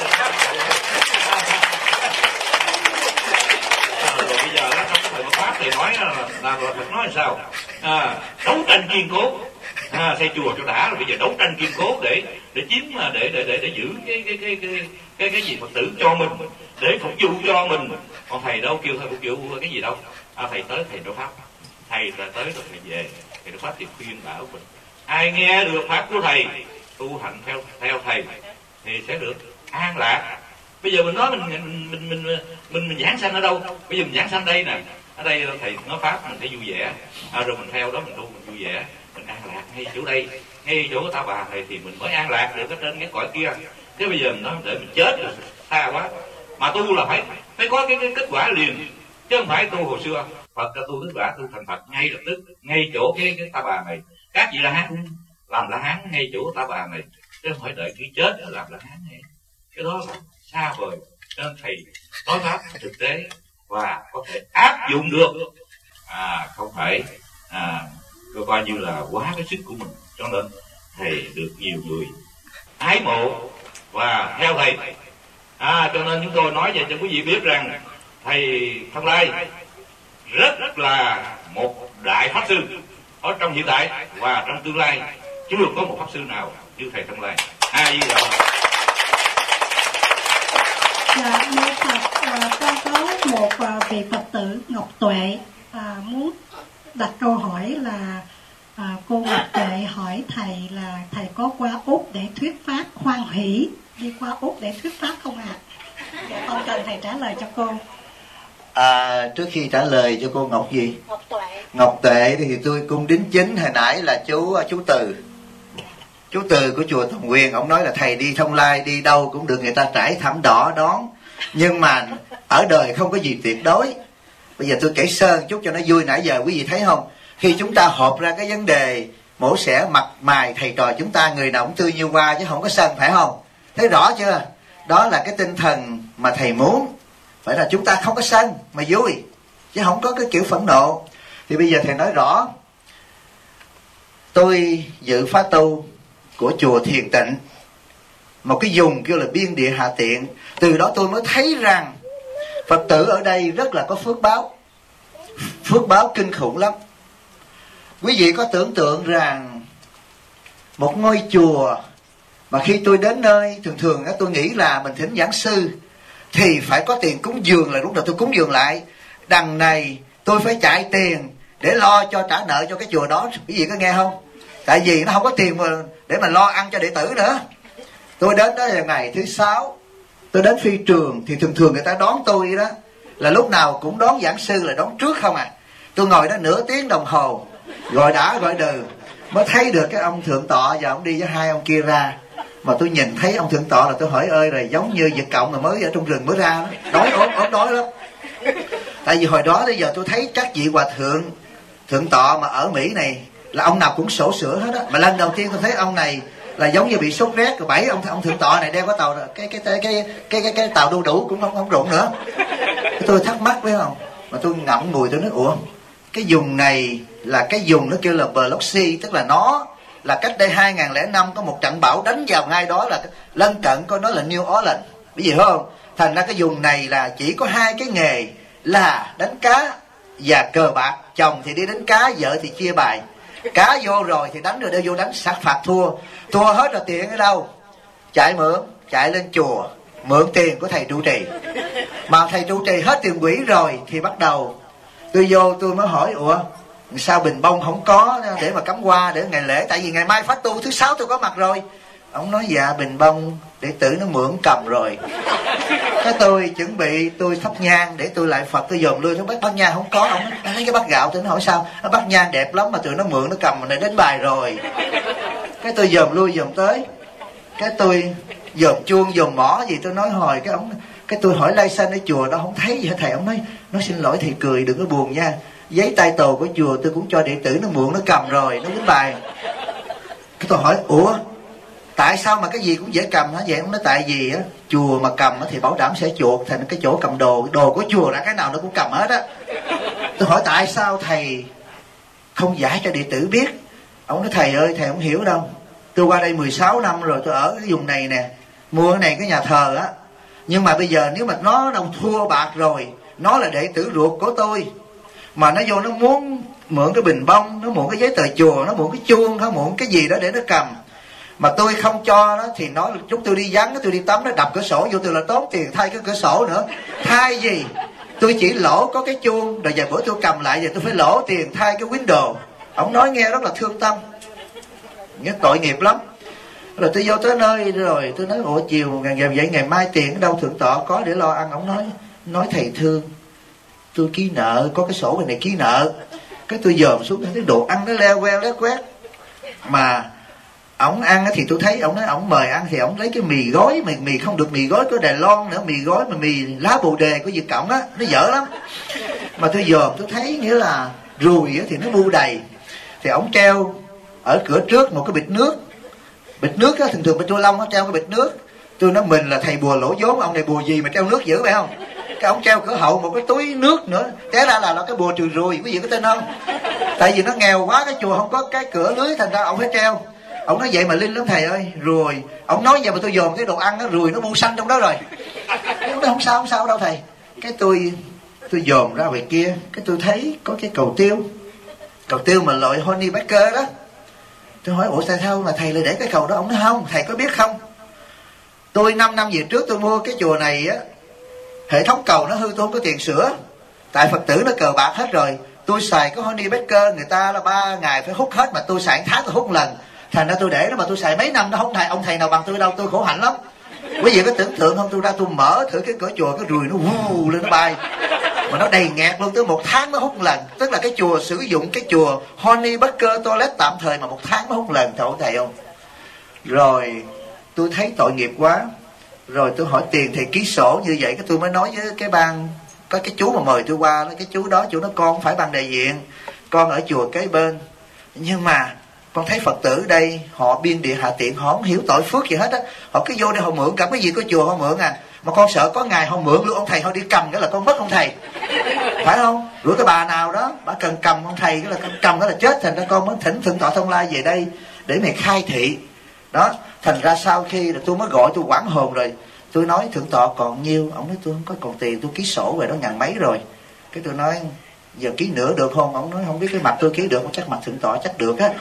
rồi bây giờ đó, trong thời Pháp thì nói là Phật nói sao? Đấu tranh kiên cố, xây chùa cho đã, rồi bây giờ đấu tranh kiên cố để chiếm, để giữ cái gì Phật tử cho mình, để phục vụ cho mình. Còn thầy đâu kêu thầy phục vụ cái gì đâu. Thầy tới thầy nói pháp, thầy là tới rồi thầy về, thầy nói pháp thì khuyên bảo mình. Ai nghe được pháp của thầy, tu hành theo thầy thì sẽ được an lạc. Bây giờ mình nói mình giảng sanh ở đâu? Bây giờ mình giảng sanh đây nè, ở đây thầy nói pháp mình thấy vui vẻ, rồi mình theo đó mình tu mình vui vẻ, mình an lạc ngay chỗ đây, ngay chỗ Ta Bà này thì mình mới an lạc được ở trên cái cõi kia. Thế bây giờ mình nói để mình chết rồi xa quá, mà tu là phải có cái kết quả liền, chứ không phải tu hồi xưa Phật cho tu kết quả tu thành Phật ngay lập tức, ngay chỗ cái Ta Bà này. Các vị La Hán làm La Hán ngay chỗ Ta Bà này, chứ không phải đợi khi chết rồi làm La Hán này. Cái đó là xa vời. Nên thầy nói pháp thực tế và có thể áp dụng được, không phải coi như là quá cái sức của mình. Cho nên thầy được nhiều người ái mộ và theo thầy. Cho nên chúng tôi nói vậy cho quý vị biết rằng thầy Thông Lai rất là một đại pháp sư ở trong hiện tại và trong tương lai, chứ không có một pháp sư nào như thầy Thông Lai. Dạ, mô Phật, con có một vị Phật tử Ngọc Tuệ muốn đặt câu hỏi là cô Ngọc Tuệ hỏi thầy là thầy có qua Úc để thuyết pháp hoan hỷ, đi qua Úc để thuyết pháp không ạ? Dạ, con cần thầy trả lời cho cô. Trước khi trả lời cho cô Ngọc gì? Ngọc Tuệ thì tôi cung đính chính hồi nãy là chú Từ. Chú Từ của chùa Tòng Quyền, ông nói là thầy đi Thông Lai đi đâu cũng được người ta trải thảm đỏ đón, nhưng mà ở đời không có gì tuyệt đối. Bây giờ tôi kể sơ chút cho nó vui. Nãy giờ quý vị thấy không, khi chúng ta họp ra cái vấn đề mổ xẻ mặt mày thầy trò chúng ta, người nào cũng tươi như hoa chứ không có sân, phải không? Thấy rõ chưa? Đó là cái tinh thần mà thầy muốn, phải là chúng ta không có sân mà vui, chứ không có cái kiểu phẫn nộ. Thì bây giờ thầy nói rõ, tôi dự khóa tu của chùa Thiền Tịnh, một cái vùng kêu là biên địa hạ tiện. Từ đó tôi mới thấy rằng Phật tử ở đây rất là có phước báo kinh khủng lắm. Quý vị có tưởng tượng rằng một ngôi chùa mà khi tôi đến nơi, thường tôi nghĩ là mình thỉnh giảng sư thì phải có tiền cúng dường, là lúc nào tôi cúng dường lại. Đằng này tôi phải chạy tiền để lo cho trả nợ cho cái chùa đó. Quý vị có nghe không? Tại vì nó không có tiền để mà lo ăn cho đệ tử nữa. Tôi đến đó là ngày thứ 6, tôi đến phi trường thì thường người ta đón tôi đó là lúc nào cũng đón giảng sư là đón trước không à. Tôi ngồi đó nửa tiếng đồng hồ, gọi đã gọi đừ, mới thấy được cái ông thượng tọa và ông đi với hai ông kia ra. Mà tôi nhìn thấy ông thượng tọa là tôi hỏi ơi rồi, giống như vật cộng mà mới ở trong rừng mới ra đó. Đói ốm đói lắm. Tại vì hồi đó tới giờ tôi thấy các vị hòa thượng tọa mà ở Mỹ này là ông nào cũng sổ sữa hết á. Mà lần đầu tiên tôi thấy ông này là giống như bị sốt rét rồi. 7 ông thượng tọa này đeo cái tàu cái tàu đu đủ cũng không rụng nữa. Tôi thắc mắc phải không, mà tôi ngậm ngùi tôi nói ủa, cái vùng này là cái vùng nó kêu là Biloxi, tức là nó là cách đây 2005 có một trận bão đánh vào ngay đó, là lân cận coi nó là New Orleans, cái gì phải không? Thành ra cái vùng này là chỉ có 2 cái nghề là đánh cá và cờ bạc. Chồng thì đi đánh cá, vợ thì chia bài. Cá vô rồi thì đánh, rồi đưa vô đánh sát phạt thua hết rồi tiền ở đâu? Chạy mượn, chạy lên chùa mượn tiền của thầy trụ trì. Mà thầy trụ trì hết tiền quỹ rồi thì bắt đầu tôi vô tôi mới hỏi ủa sao bình bông không có để mà cắm hoa để ngày lễ, tại vì ngày mai phát tu thứ 6 tôi có mặt rồi. Ông nói dạ bình bông đệ tử nó mượn cầm rồi. Cái tôi chuẩn bị tôi thắp nhang để tôi lại Phật, tôi dòm lui tôi bát nhang không có. Ông nói lấy cái bát gạo, tôi nói hỏi sao nó bát nhang đẹp lắm mà tụi nó mượn nó cầm mà để đến bài rồi. Cái tôi dòm lui dòm tới, cái tôi dòm chuông dòm mỏ gì tôi nói hồi cái tôi hỏi lai sanh ở chùa đó không thấy gì hết. Thầy ông nói xin lỗi thầy cười đừng có buồn nha, giấy tay tồ của chùa tôi cũng cho đệ tử nó mượn nó cầm rồi nó đến bài. Cái tôi hỏi ủa tại sao mà cái gì cũng dễ cầm hả? Vậy ông nói tại vì á chùa mà cầm thì bảo đảm sẽ chuột thành cái chỗ cầm đồ của chùa ra cái nào nó cũng cầm hết á. Tôi hỏi tại sao thầy không giải cho đệ tử biết? Ông nói thầy ơi thầy không hiểu đâu, tôi qua đây 16 năm rồi, tôi ở cái vùng này nè, mua cái này cái nhà thờ á, nhưng mà bây giờ nếu mà nó đâu thua bạc rồi, nó là đệ tử ruột của tôi mà nó vô nó muốn mượn cái bình bông, nó mượn cái giấy tờ chùa, nó mượn cái chuông, nó mượn cái gì đó để nó cầm, mà tôi không cho nó thì nó chúng tôi đi vắng, tôi đi tắm nó đập cửa sổ vô, tôi là tốn tiền thay cái cửa sổ nữa. Thay gì tôi chỉ lỗ có cái chuông, rồi vài bữa tôi cầm lại giờ tôi phải lỗ tiền thay cái window. Ông nói nghe rất là thương tâm, nghe tội nghiệp lắm. Rồi tôi vô tới nơi rồi tôi nói ủa chiều vậy ngày mai tiền ở đâu thượng tọa có để lo ăn? Ông nói thầy thương, tôi ký nợ, có cái sổ này ký nợ. Cái tôi dòm xuống thấy đồ ăn nó leo queo lét quét. Mà ổng ăn thì tôi thấy ổng nói ổng mời ăn thì ổng lấy cái mì gói, mì không được mì gói của Đài Loan nữa, mì gói mà mì lá bồ đề của Việt Cộng á, nó dở lắm. Mà tôi dòm tôi thấy nghĩa là ruồi thì nó bu đầy. Thì ổng treo ở cửa trước một cái bịch nước á, thường bên Chua Long nó treo cái bịch nước. Tôi nói mình là thầy bùa lỗ vốn, ông này bùa gì mà treo nước dữ phải không? Cái ông treo cửa hậu một cái túi nước nữa, té ra là cái bùa trừ ruồi, quý vị có tin không? Tại vì nó nghèo quá, cái chùa không có cái cửa lưới, thành ra ông phải treo. Ông nói vậy mà linh lắm thầy ơi, ruồi. Ông nói vậy mà tôi dòm cái đồ ăn đó, ruồi nó bu xanh trong đó rồi. Ông nói không sao đâu thầy. Cái tôi dòm ra về kia, cái tôi thấy có cái cầu tiêu mà loại honey baker đó. Tôi hỏi ủa tại sao mà thầy lại để cái cầu đó? Ông nói không, thầy có biết không, tôi 5 năm về trước tôi mua cái chùa này á, hệ thống cầu nó hư tôi không có tiền sửa, tại Phật tử nó cờ bạc hết rồi. Tôi xài cái honey baker, người ta là 3 ngày phải hút hết, mà tôi xài 1 tháng tôi hút 1 lần. Thành ra tôi để nó mà tôi xài mấy năm nó không ông thầy nào bằng tôi đâu, tôi khổ hạnh lắm. Quý vị có tưởng tượng không, tôi ra tôi mở thử cái cửa chùa, cái ruồi nó vù lên nó bay, mà nó đầy nghẹt luôn, tới 1 tháng mới hút 1 lần. Tức là cái chùa sử dụng cái chùa honey baker toilet tạm thời mà 1 tháng mới hút 1 lần, thầy không? Rồi tôi thấy tội nghiệp quá, rồi tôi hỏi tiền thầy ký sổ như vậy, cái tôi mới nói với cái ban, có cái chú mà mời tôi qua, cái chú đó chú nói con phải ban đại diện, con ở chùa kế bên, nhưng mà con thấy Phật tử đây họ biên địa hạ tiện, họ không hiểu tội phước gì hết á, họ cứ vô đây họ mượn cầm cái gì của chùa họ mượn à, mà con sợ có ngày họ mượn luôn ông thầy họ đi cầm cái là con mất ông thầy, phải không? Rủi cái bà nào đó bà cần cầm ông thầy cái là cầm cái là chết. Thành ra con mới thỉnh thượng tọa Thông Lai về đây để mày khai thị đó. Thành ra sau khi là tôi mới gọi, tôi quảng hồn rồi, tôi nói thượng tọa còn nhiêu? Ông nói tôi không có còn tiền, tôi ký sổ về đó 1.000 mấy rồi. Cái tôi nói giờ ký nữa được không? Ông nói không biết cái mặt tôi ký được không, chắc mặt thượng tọa chắc được á.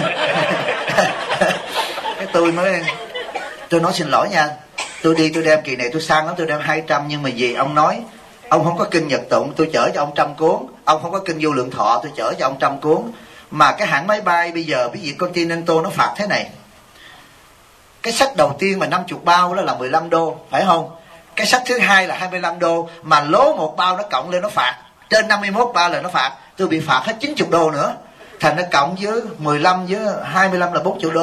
Cái tôi nói xin lỗi nha, tôi đi tôi đem kỳ này tôi sang lắm, tôi đem 200, nhưng mà vì ông nói ông không có kinh Nhật Tụng, tôi chở cho ông 100 cuốn. Ông không có kinh Vô Lượng Thọ, tôi chở cho ông 100 cuốn. Mà cái hãng máy bay bây giờ cái gì Continental nó phạt thế này, cái sách đầu tiên mà 50 bao đó là 15 đô, phải không? Cái sách thứ hai là 25 đô, mà lố một bao nó cộng lên nó phạt trên 51 bao là nó phạt. Tôi bị phạt hết 90 đô nữa. Thành nó cộng với 15 với 25 là 40 đô.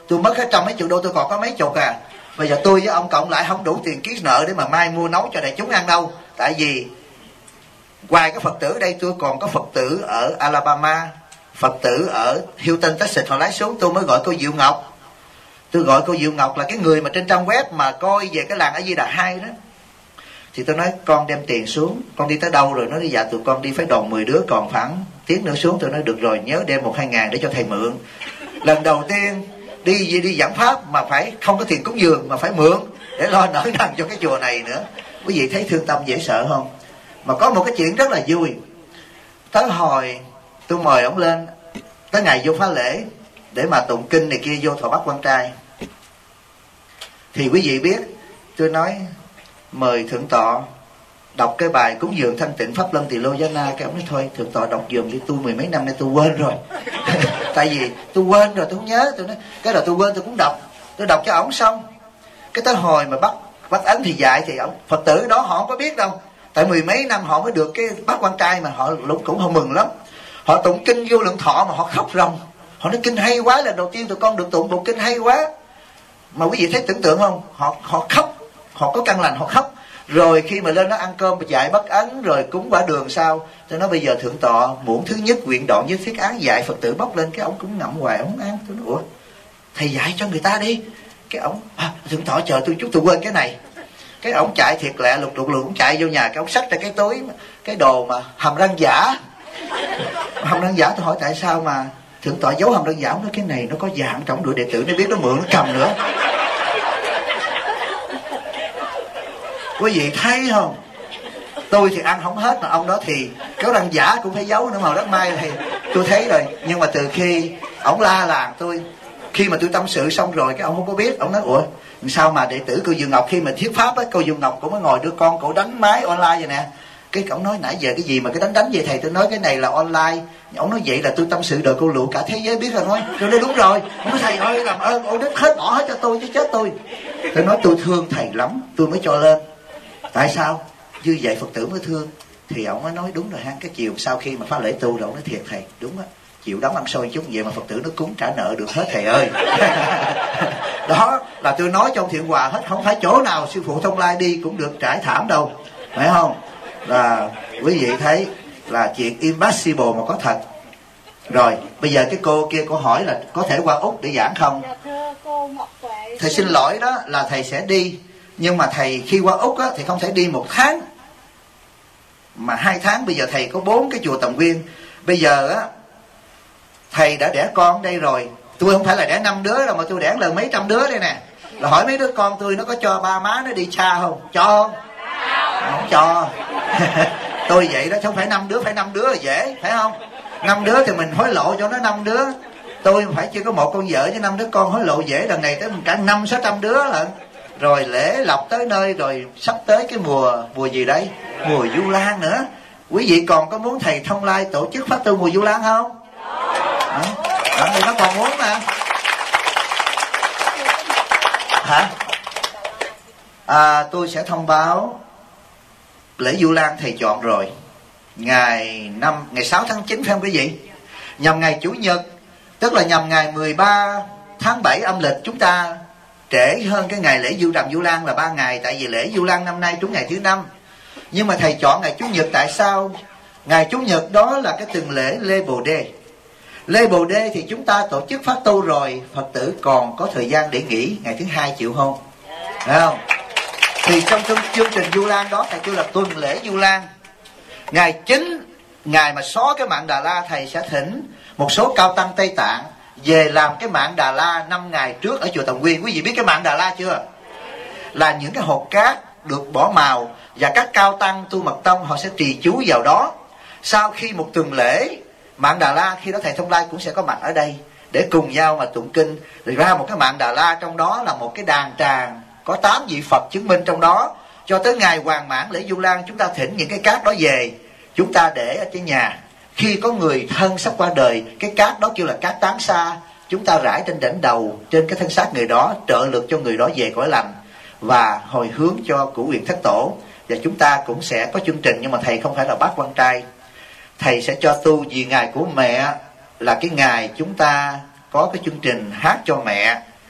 tôi mất hết 100 mấy chục đô, tôi còn có mấy chục à. Bây giờ tôi với ông cộng lại không đủ tiền ký nợ để mà mai mua nấu cho đại chúng ăn đâu. Tại vì ngoài cái Phật tử ở đây, tôi còn có Phật tử ở Alabama, Phật tử ở Houston, Texas, họ lái xuống. Tôi mới gọi cô Diệu Ngọc. Tôi gọi cô Diệu Ngọc là cái người mà trên trang web mà coi về cái làng A Di Đà 2 đó. Thì tôi nói con đem tiền xuống, con đi tới đâu rồi? Nó đi dạ tụi con đi Phái Đồn 10 đứa, còn khoảng tiếng nữa xuống. Tôi nói được rồi, nhớ đem 1-2 ngàn để cho thầy mượn. Lần đầu tiên đi giảng pháp mà phải không có tiền cúng dường mà phải mượn để lo nợ nần cho cái chùa này nữa. Quý vị thấy thương tâm dễ sợ không? Mà có một cái chuyện rất là vui. Tới hồi tôi mời ông lên tới ngày vô phá lễ để mà tụng kinh này kia, vô thọ bắt quan trai, thì quý vị biết tôi nói mời thượng tọa đọc cái bài cúng dường thanh tịnh pháp luân tỳ lô giá na. Cái ông nói thôi thượng tọa đọc dùm đi, tôi 10 mấy năm nay tôi quên rồi. Tại vì tôi quên rồi, tôi không nhớ. Tôi nói cái rồi tôi quên tôi cũng đọc. Tôi đọc cho ổng xong, cái tới hồi mà bắt ấn thì dạy thì ông Phật tử đó họ không có biết đâu. Tại 10 mấy năm họ mới được cái bát quan trai mà họ cũng họ mừng lắm. Họ tụng kinh Vô Lượng Thọ mà họ khóc ròng. Họ nói kinh hay quá, là đầu tiên tụi con được tụng bộ kinh hay quá. Mà quý vị thấy tưởng tượng không? Họ khóc, họ có căn lành họ khóc. Rồi khi mà lên nó ăn cơm dạy bắt ấn rồi cúng quả đường sao, tôi nói bây giờ thượng tọa muỗng thứ nhất nguyện đoạn với thiết án dạy Phật tử bóc lên. Cái ông cũng ngậm hoài ông ăn. Tôi nói ủa thầy dạy cho người ta đi. Cái ông thượng tọa chờ tôi chút tôi quên cái này. Cái ông chạy thiệt lẹ, lục cũng chạy vô nhà. Cái ông xách ra cái túi cái đồ mà hàm răng giả. Hàm răng giả, tôi hỏi tại sao mà thượng tọa giấu hàm răng giả? Ông nói cái này nó có dạng trong đội đệ tử, nó biết nó mượn nó cầm nữa. Quý vị thấy không? Tôi thì ăn không hết, mà ông đó thì cái răng giả cũng phải giấu nữa. Màu đất mai thì tôi thấy rồi. Nhưng mà từ khi ổng la làng tôi, khi mà tôi tâm sự xong rồi cái ông không có biết. Ông nói ủa sao mà đệ tử cô Diệu Ngọc khi mà thuyết pháp á, cô Diệu Ngọc cũng mới ngồi đưa con cổ đánh máy online vậy nè. Cái ông nói nãy giờ cái gì mà cái đánh vậy thầy? Tôi nói cái này là online. Ông nói vậy là tôi tâm sự đời cô lụ cả thế giới biết rồi. Tôi nói đúng rồi. Ông nói thầy ơi làm ơn ổ đích hết bỏ hết cho tôi chứ chết tôi. Tôi nói tôi thương thầy lắm tôi mới cho lên. Tại sao? Như vậy Phật tử mới thương. Thì ông mới nói đúng rồi ha. Cái chiều sau khi mà phá lễ tu rồi ông nói thiệt thầy đúng á, chịu đóng ăn xôi chút vậy mà Phật tử nó cúng trả nợ được hết thầy ơi. Đó là tôi nói trong Thiện Hòa hết. Không phải chỗ nào sư phụ Thông Lai đi cũng được trải thảm đâu, phải không? Là quý vị thấy là chuyện impossible mà có thật. Rồi bây giờ cái cô kia cô hỏi là có thể qua Úc để giảng không? Thầy xin lỗi đó là thầy sẽ đi. Nhưng mà thầy khi qua Úc á, thì không thể đi 1 tháng mà 2 tháng. Bây giờ thầy có 4 cái chùa Tầm Nguyên. Bây giờ á thầy đã đẻ con đây rồi. Tôi không phải là đẻ 5 đứa đâu, mà tôi đẻ lần mấy trăm đứa đây nè. Là hỏi mấy đứa con tôi nó có cho ba má nó đi cha không? Cho không? Không cho. Tôi vậy đó, không phải 5 đứa, phải 5 đứa là dễ, phải không? 5 đứa thì mình hối lộ cho nó 5 đứa. Tôi phải chỉ có 1 con vợ chứ 5 đứa con hối lộ dễ. Lần này tới cả 500-600 đứa lận. Rồi lễ lọc tới nơi rồi, sắp tới cái mùa gì đấy? Mùa Vu Lan nữa. Quý vị còn có muốn thầy Thông Lai tổ chức pháp tu mùa Vu Lan không? Thì nó còn muốn mà. Hả? Tôi sẽ thông báo lễ Vu Lan thầy chọn rồi. Ngày 6 tháng 9 phải không quý vị? Nhằm ngày Chủ nhật, tức là nhằm ngày 13 tháng 7 âm lịch. Chúng ta trễ hơn cái ngày lễ rằm Vu Lan là 3 ngày. Tại vì lễ Vu Lan năm nay trúng ngày thứ 5. Nhưng mà thầy chọn ngày Chủ nhật tại sao? Ngày Chủ nhật đó là cái tuần lễ Labor Day. Labor Day thì chúng ta tổ chức pháp tu rồi, Phật tử còn có thời gian để nghỉ ngày thứ 2 chịu không? Phải không? Thì trong chương trình Vu Lan đó thầy kêu là tuần lễ Vu Lan. Ngày 9, ngày mà xóa cái mạng Đà La, thầy sẽ thỉnh một số cao tăng Tây Tạng về làm cái mạng Đà La 5 ngày trước ở chùa Tầm Nguyên. Quý vị biết cái mạng Đà La chưa? Là những cái hột cát được bỏ màu, và các cao tăng tu mật tông họ sẽ trì chú vào đó. Sau khi một tuần lễ mạng Đà La, khi đó thầy Thông Lai cũng sẽ có mặt ở đây để cùng nhau mà tụng kinh. Rồi ra một cái mạng Đà La, trong đó là một cái đàn tràng có 8 vị Phật chứng minh trong đó. Cho tới ngày hoàn mãn lễ Vu Lan, chúng ta thỉnh những cái cát đó về, chúng ta để ở trên nhà. Khi có người thân sắp qua đời, cái cát đó kêu là cát tán xa, chúng ta rải trên đỉnh đầu, trên cái thân xác người đó, trợ lực cho người đó về cõi lành và hồi hướng cho cửu quyền thất tổ. Và chúng ta cũng sẽ có chương trình, nhưng mà thầy không phải là bác quan trai. Thầy sẽ cho tu vì ngày của mẹ là cái ngày chúng ta có cái chương trình hát cho mẹ.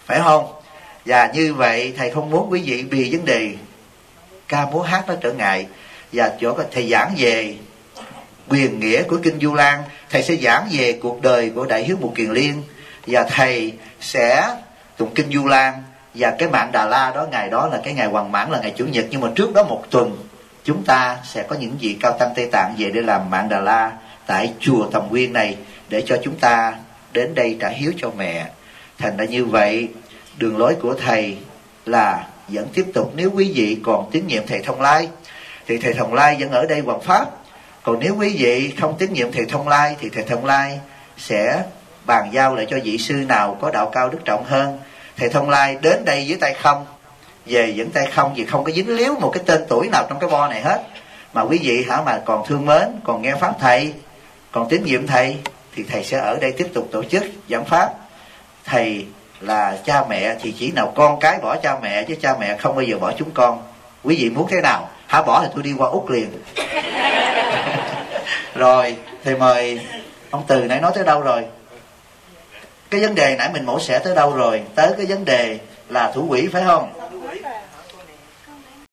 phải không? Và như vậy thầy không muốn quý vị vì vấn đề ca múa hát nó trở ngại. Và chỗ thầy giảng về quyền nghĩa của kinh Du Lan, thầy sẽ giảng về cuộc đời của Đại Hiếu Mục Kiền Liên, và thầy sẽ tụng kinh Du Lan. Và cái mạng Đà La đó, ngày đó là cái ngày Hoằng Mãn, là ngày Chủ nhật, nhưng mà trước đó một tuần chúng ta sẽ có những vị cao tăng Tây Tạng về để làm mạng Đà La tại chùa Tầm Nguyên này, để cho chúng ta đến đây trả hiếu cho mẹ. Thành ra như vậy, đường lối của thầy là vẫn tiếp tục. Nếu quý vị còn tín nhiệm thầy Thông Lai thì thầy Thông Lai vẫn ở đây hoằng pháp. Còn nếu quý vị không tín nhiệm thầy Thông Lai thì thầy Thông Lai sẽ bàn giao lại cho vị sư nào có đạo cao đức trọng hơn. Thầy Thông Lai đến đây với tay không, về vẫn tay không, vì không có dính líu một cái tên tuổi nào trong cái bo này hết. Mà quý vị mà còn thương mến, còn nghe pháp thầy, còn tín nhiệm thầy, thì thầy sẽ ở đây tiếp tục tổ chức giảng pháp. Thầy là cha mẹ thì chỉ nào con cái bỏ cha mẹ, chứ cha mẹ không bao giờ bỏ chúng con. Quý vị muốn thế nào? Hả bỏ thì tôi đi qua Úc liền. Rồi thầy mời ông Từ. Nãy nói tới đâu rồi? Cái vấn đề nãy mình mổ xẻ tới đâu rồi? Tới cái vấn đề là thủ quỹ phải không?